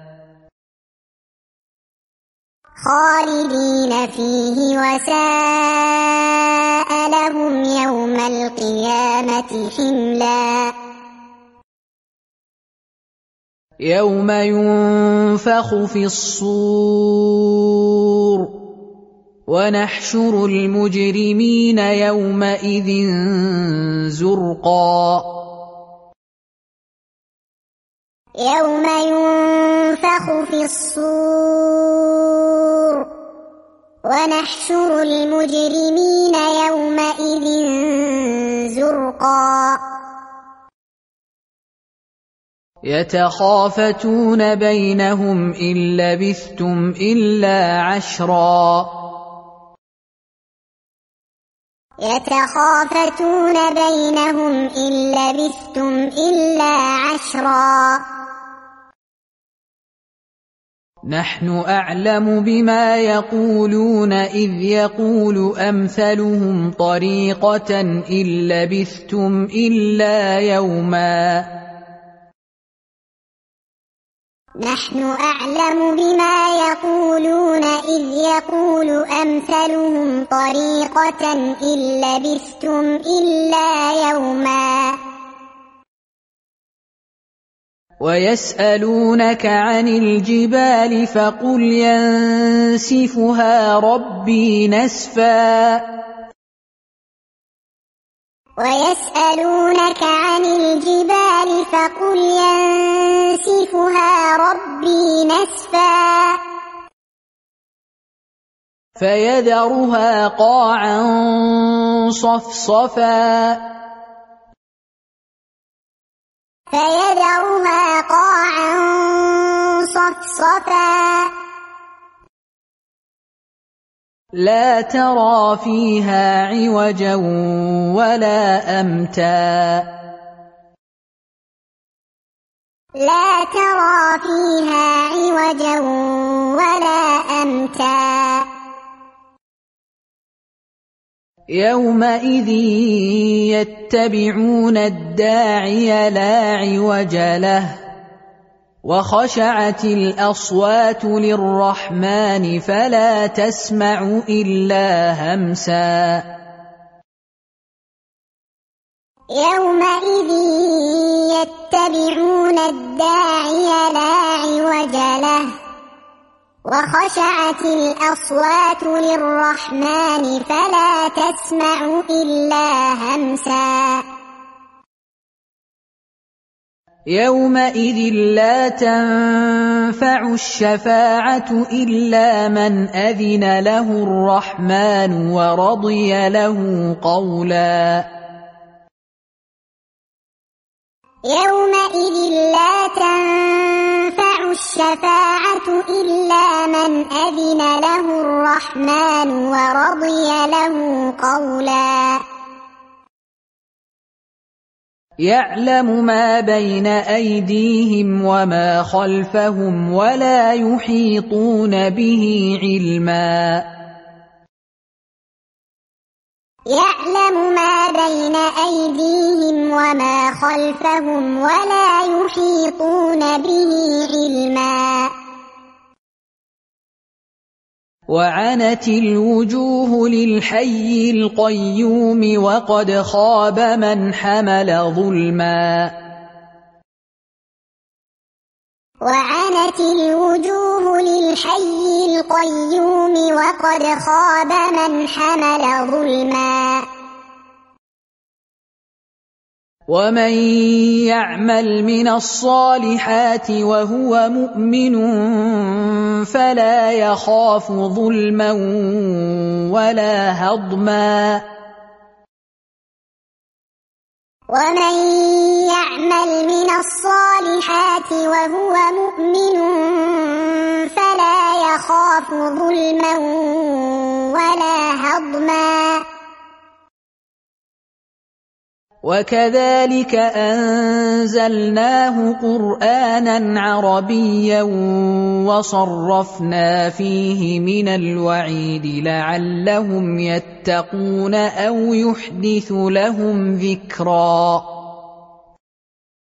خالدين فيه وساء لهم يوم القيامة القيامة حملا يوم ينفخ في الصور ونحشر المجرمين يومئذ زرقا يوم ينفخ في الصور ونحشر المجرمين يومئذ زرقا يتخافتون بينهم إن لبثتم إلا عشرا يتخافتون بينهم إن لبثتم إلا عشرا نحن أعلم بما يقولون إذ يقول أمثلهم طريقة إن لبثتم إلا يوما نحن أعلم بما يقولون إذ يقول أمثلهم طريقة إن لبثتم إلا يوما ويسألونك عن الجبال فقل ينسفها ربي نسفا ويسألونك عن الجبال فقل ينسفها ربي نسفا فيذرها قاعا صفصفا فيذرها قاعا صفصفا لا ترى فيها عوجا ولا أمتا لا ترى فيها عوجا ولا أمتا يومئذ يتبعون الداعي لا عوج له وخشعت الأصوات للرحمن فلا تسمع إلا همسا يومئذ يتبعون الداعي لا عوج له وخشعت الأصوات للرحمن فلا تسمع إلا همسا يومئذ لا تنفع الشفاعة إلا من أذن له الرحمن ورضي له قولا يومئذ لا تنفع الشفاعة إلا من أذن له الرحمن ورضي له قولا يعلم ما بين أيديهم وما خلفهم ولا يحيطون به علما يعلم ما بين أيديهم وما خلفهم ولا يحيطون به علما وعنت الوجوه للحي القيوم وقد خاب من حمل ظلما وعنت الوجوه للحي القيوم وقد خاب من حمل ظلما ومن يعمل من الصالحات وهو مؤمن فلا يخاف ظلما ولا هضما ومن يعمل من الصالحات وهو مؤمن فلا يخاف ظلما ولا هضما وكذلك أنزلناه قرآنا عربيا وصرفنا فيه من الوعيد لعلهم يتقون أو يحدث لهم ذكرا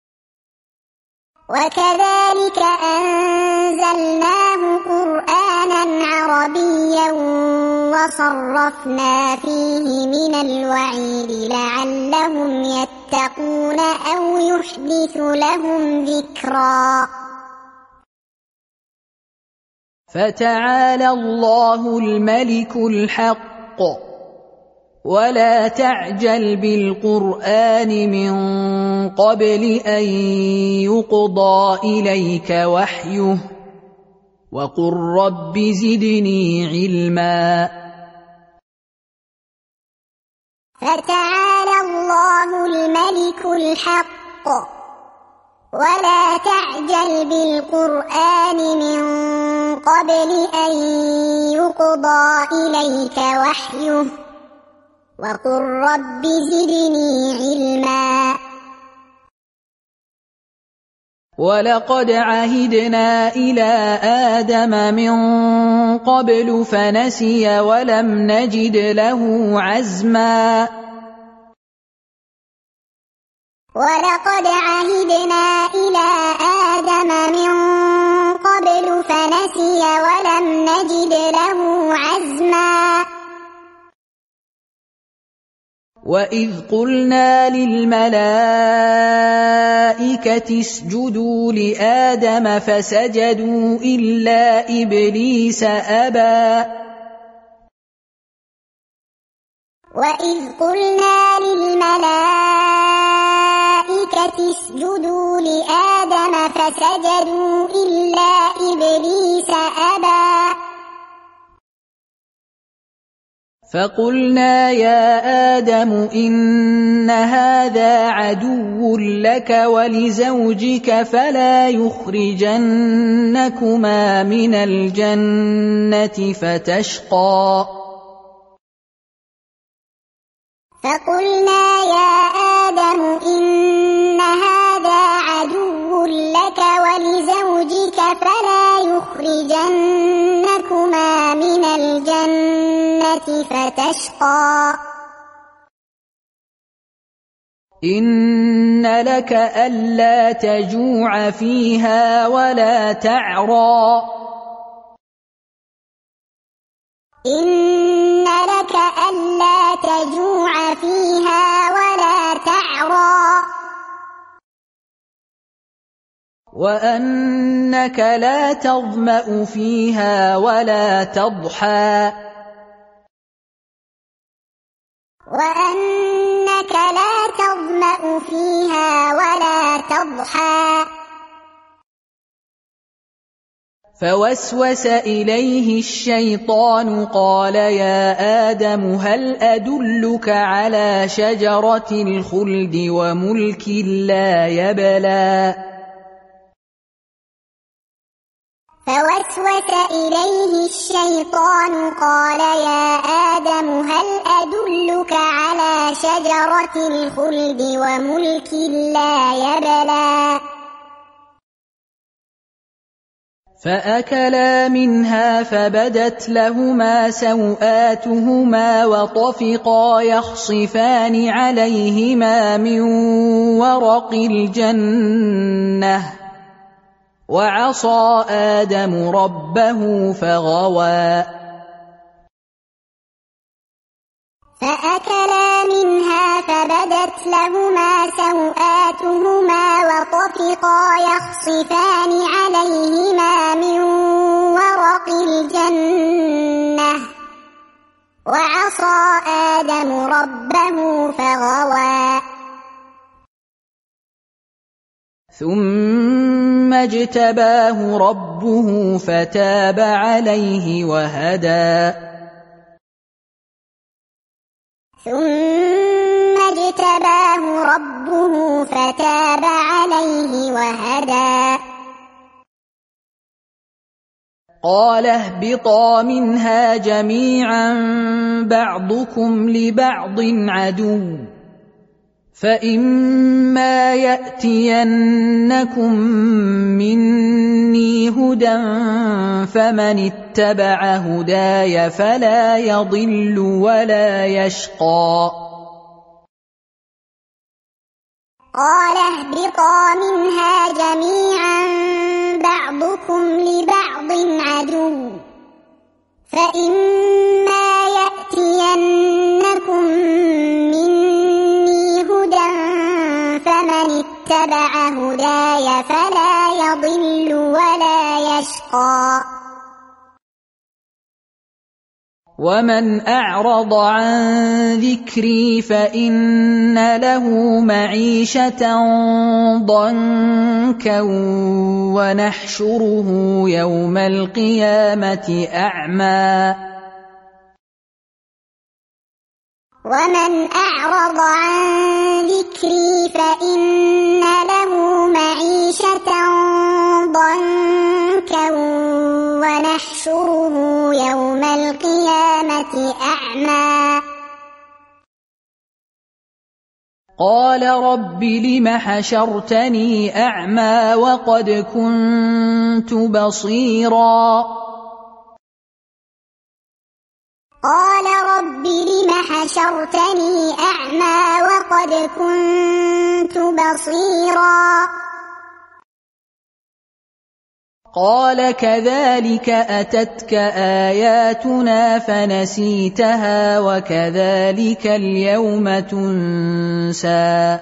وكذلك أنزلناه قرآنا لسانا عربيا وصرفنا فيه من الوعيد لعلهم يتقون أو يحدث لهم ذكرا. فتعالى الله الملك الحق ولا تعجل بالقرآن من قبل أن يقضى إليك وحيه وقل رب زدني علما. فتعالى الله الملك الحق ولا تعجل بالقرآن من قبل أن يقضى إليك وحيه وقل رب زدني علما. ولقد عهدنا إلى آدم من قبل فنسي ولم نجد له عزما. ولقد عهدنا إلى آدم من قبل فنسي ولم نجد له عزما. وإذ قلنا للملائكة اسجدوا لآدم فسجدوا إلا إبليس أبى. وإذ قلنا للملائكة اسجدوا لآدم فسجدوا إلا إبليس أبى. فقلنا يا آدم إن هذا عدو لك ولزوجك فلا يخرجنكما من الجنة فتشقى. فقلنا يا آدم إن هذا عدو لك ولزوجك فلا يخرجنكما من الجنة فتشقى. إن لك ألا تجوع فيها ولا تعرى. إن لك ألا تجوع فيها ولا تعرى. وأنك لا تظمأ فيها ولا تضحى. وأنك لا تظمأ فيها ولا تضحى. فوسوس إليه الشيطان قال يا آدم هل أدلك على شجرة الخلد وملك لا يبلى. فوسوس إليه الشيطان قال يا آدم هل أدلك على شجرة الخلد وملك لا يبلى. فأكلا منها فبدت لهما سوآتهما وطفقا يخصفان عليهما من ورق الجنة وعصى آدم ربه فغوى. فأكلا منها فبدت لهما سوآتهما وطفقا يخصفان عليهما من ورق الجنة وعصى آدم ربه فغوى. ثم اجتباه ربه فتاب عليه وهدى. ثم اجتباه ربه فتاب عليه وهدى. قال اهبطا منها جميعا بعضكم لبعض عدو فإما يأتينكم مني هدى فمن اتبع هداي فلا يضل ولا يشقى. قال اهبطا منها جميعا بعضكم لبعض عدو فإما يأتينكم مني هدى فمن اتبع هداي فلا يضل ولا يشقى ومن أعرض عن ذكري فإن له معيشة ضنكا ونحشره يوم القيامة أعمى ومن أعرض عن ذكري فإن له معيشة ضنكا ونحشره يوم القيامة أعمى قال رب لم حشرتني أعمى وقد كنت بصيرا قال رب لم حشرتني أعمى وقد كنت بصيرا قال كذلك أتتك آياتنا فنسيتها وكذلك اليوم تنسى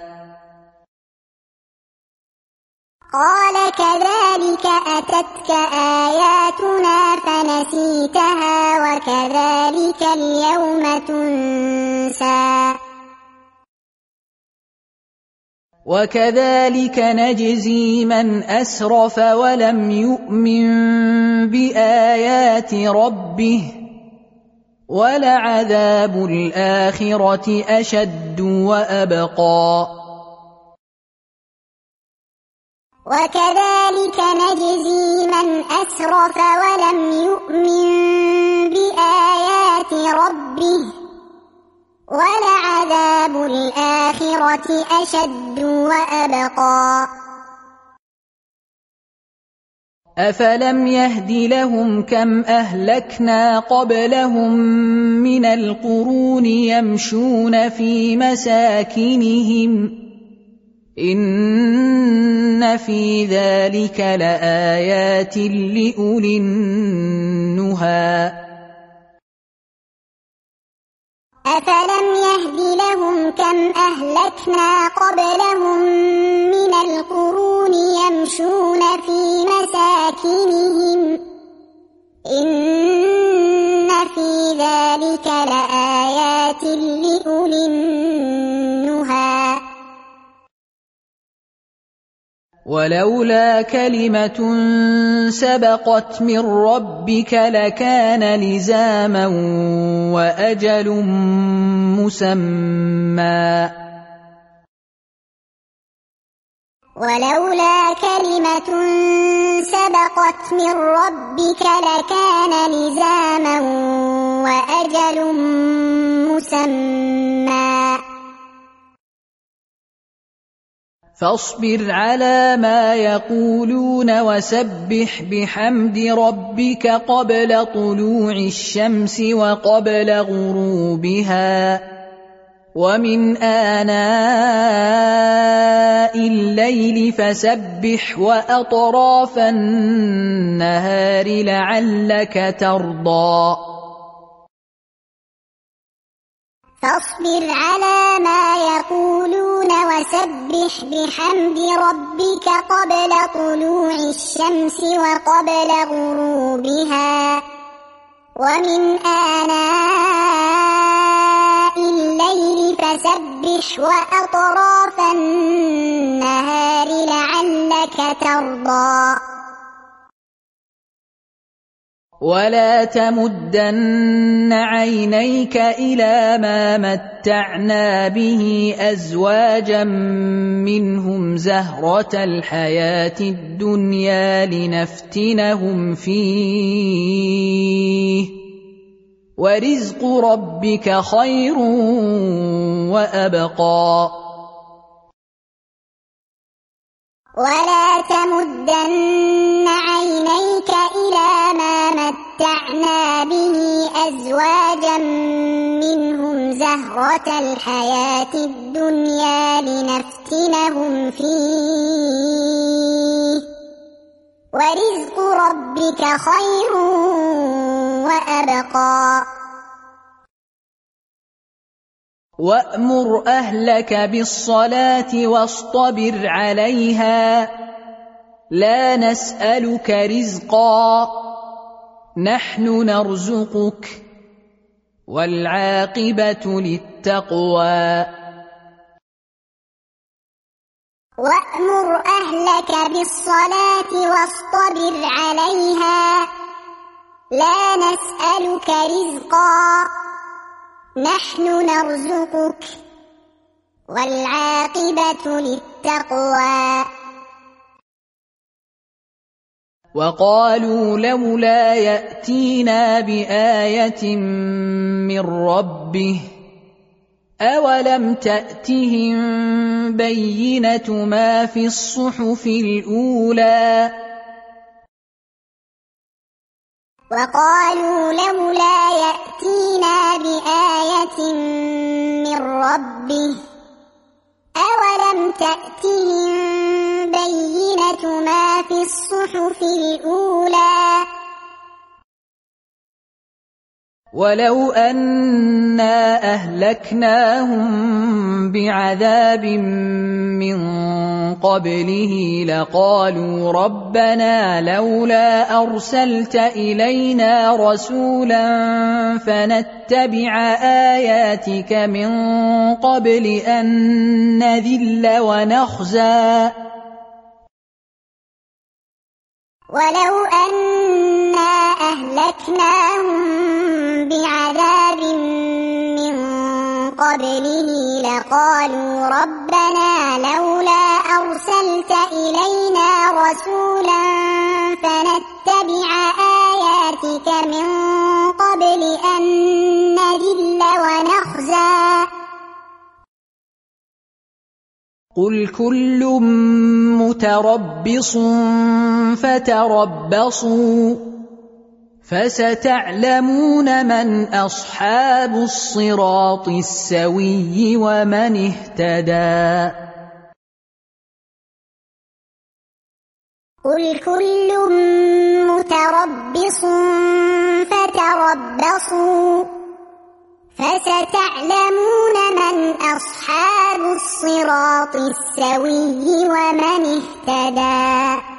قال كذلك أتتك آياتنا فنسيتها وكذلك اليوم تنسى وكذلك نجزي من أسرف ولم يؤمن بآيات ربه ولعذاب الآخرة أشد وأبقى وكذلك نجزي من أسرف ولم يؤمن بآيات ربه ولعذاب الآخرة أشد وأبقى أفلم يهد لهم كم أهلكنا قبلهم من القرون يمشون في مساكنهم إن في ذلك لآيات لأولي النهى أفلم يهد لهم كم أهلكنا قبلهم من القرون يمشون في مساكنهم إن في ذلك لآيات لأولي النهى ولولا كلمة سبقت من ربك لكان لزاما وأجل مسمى ولولا كلمة سبقت من ربك لكان لزاما وأجل مسمى فاصبر على ما يقولون وسبح بحمد ربك قبل طلوع الشمس وقبل غروبها ومن آناء الليل فسبح وأطراف النهار لعلك ترضى فاصبر على ما يقولون وسبح بحمد ربك قبل طلوع الشمس وقبل غروبها ومن آناء الليل فسبح وأطراف النهار لعلك ترضى ولا تمدن عينيك إلى ما متعنا به أزواجا منهم زهرة الحياة الدنيا لنفتنهم فيه ورزق ربك خير وأبقى ولا تمدن عينيك إلى ما متعنا به أزواجا منهم زهرة الحياة الدنيا لنفتنهم فيه ورزق ربك خير وأبقى وأمر أهلك بالصلاة واصطبر عليها لا نسألك رزقا نحن نرزقك والعاقبة للتقوى وأمر أهلك بالصلاة واصطبر عليها لا نسألك رزقا نحن نرزقك والعاقبة للتقوى وقالوا لولا يأتينا بآية من ربه أولم تأتهم بينة ما في الصحف الأولى وقالوا لولا يأتينا بآية من ربه أولم تأتهم بينة ما في الصحف الأولى ولو أنا أهلكناهم بعذاب من قبله لقالوا ربنا لولا أرسلت إلينا رسولا فنتبع آياتك من قبل أن نذل ونخزى ولو أنا أهلكناهم بعذاب من قبله لقالوا ربنا لولا أرسلت إلينا رسولا فنتبع آياتك من قبل أن نذل ونخزى قل كل متربص فتربصوا فستعلمون من أصحاب الصراط السوي ومن اهتدى قل كل متربص فتربصوا فستعلمون من أصحاب الصراط السوي ومن اهتدى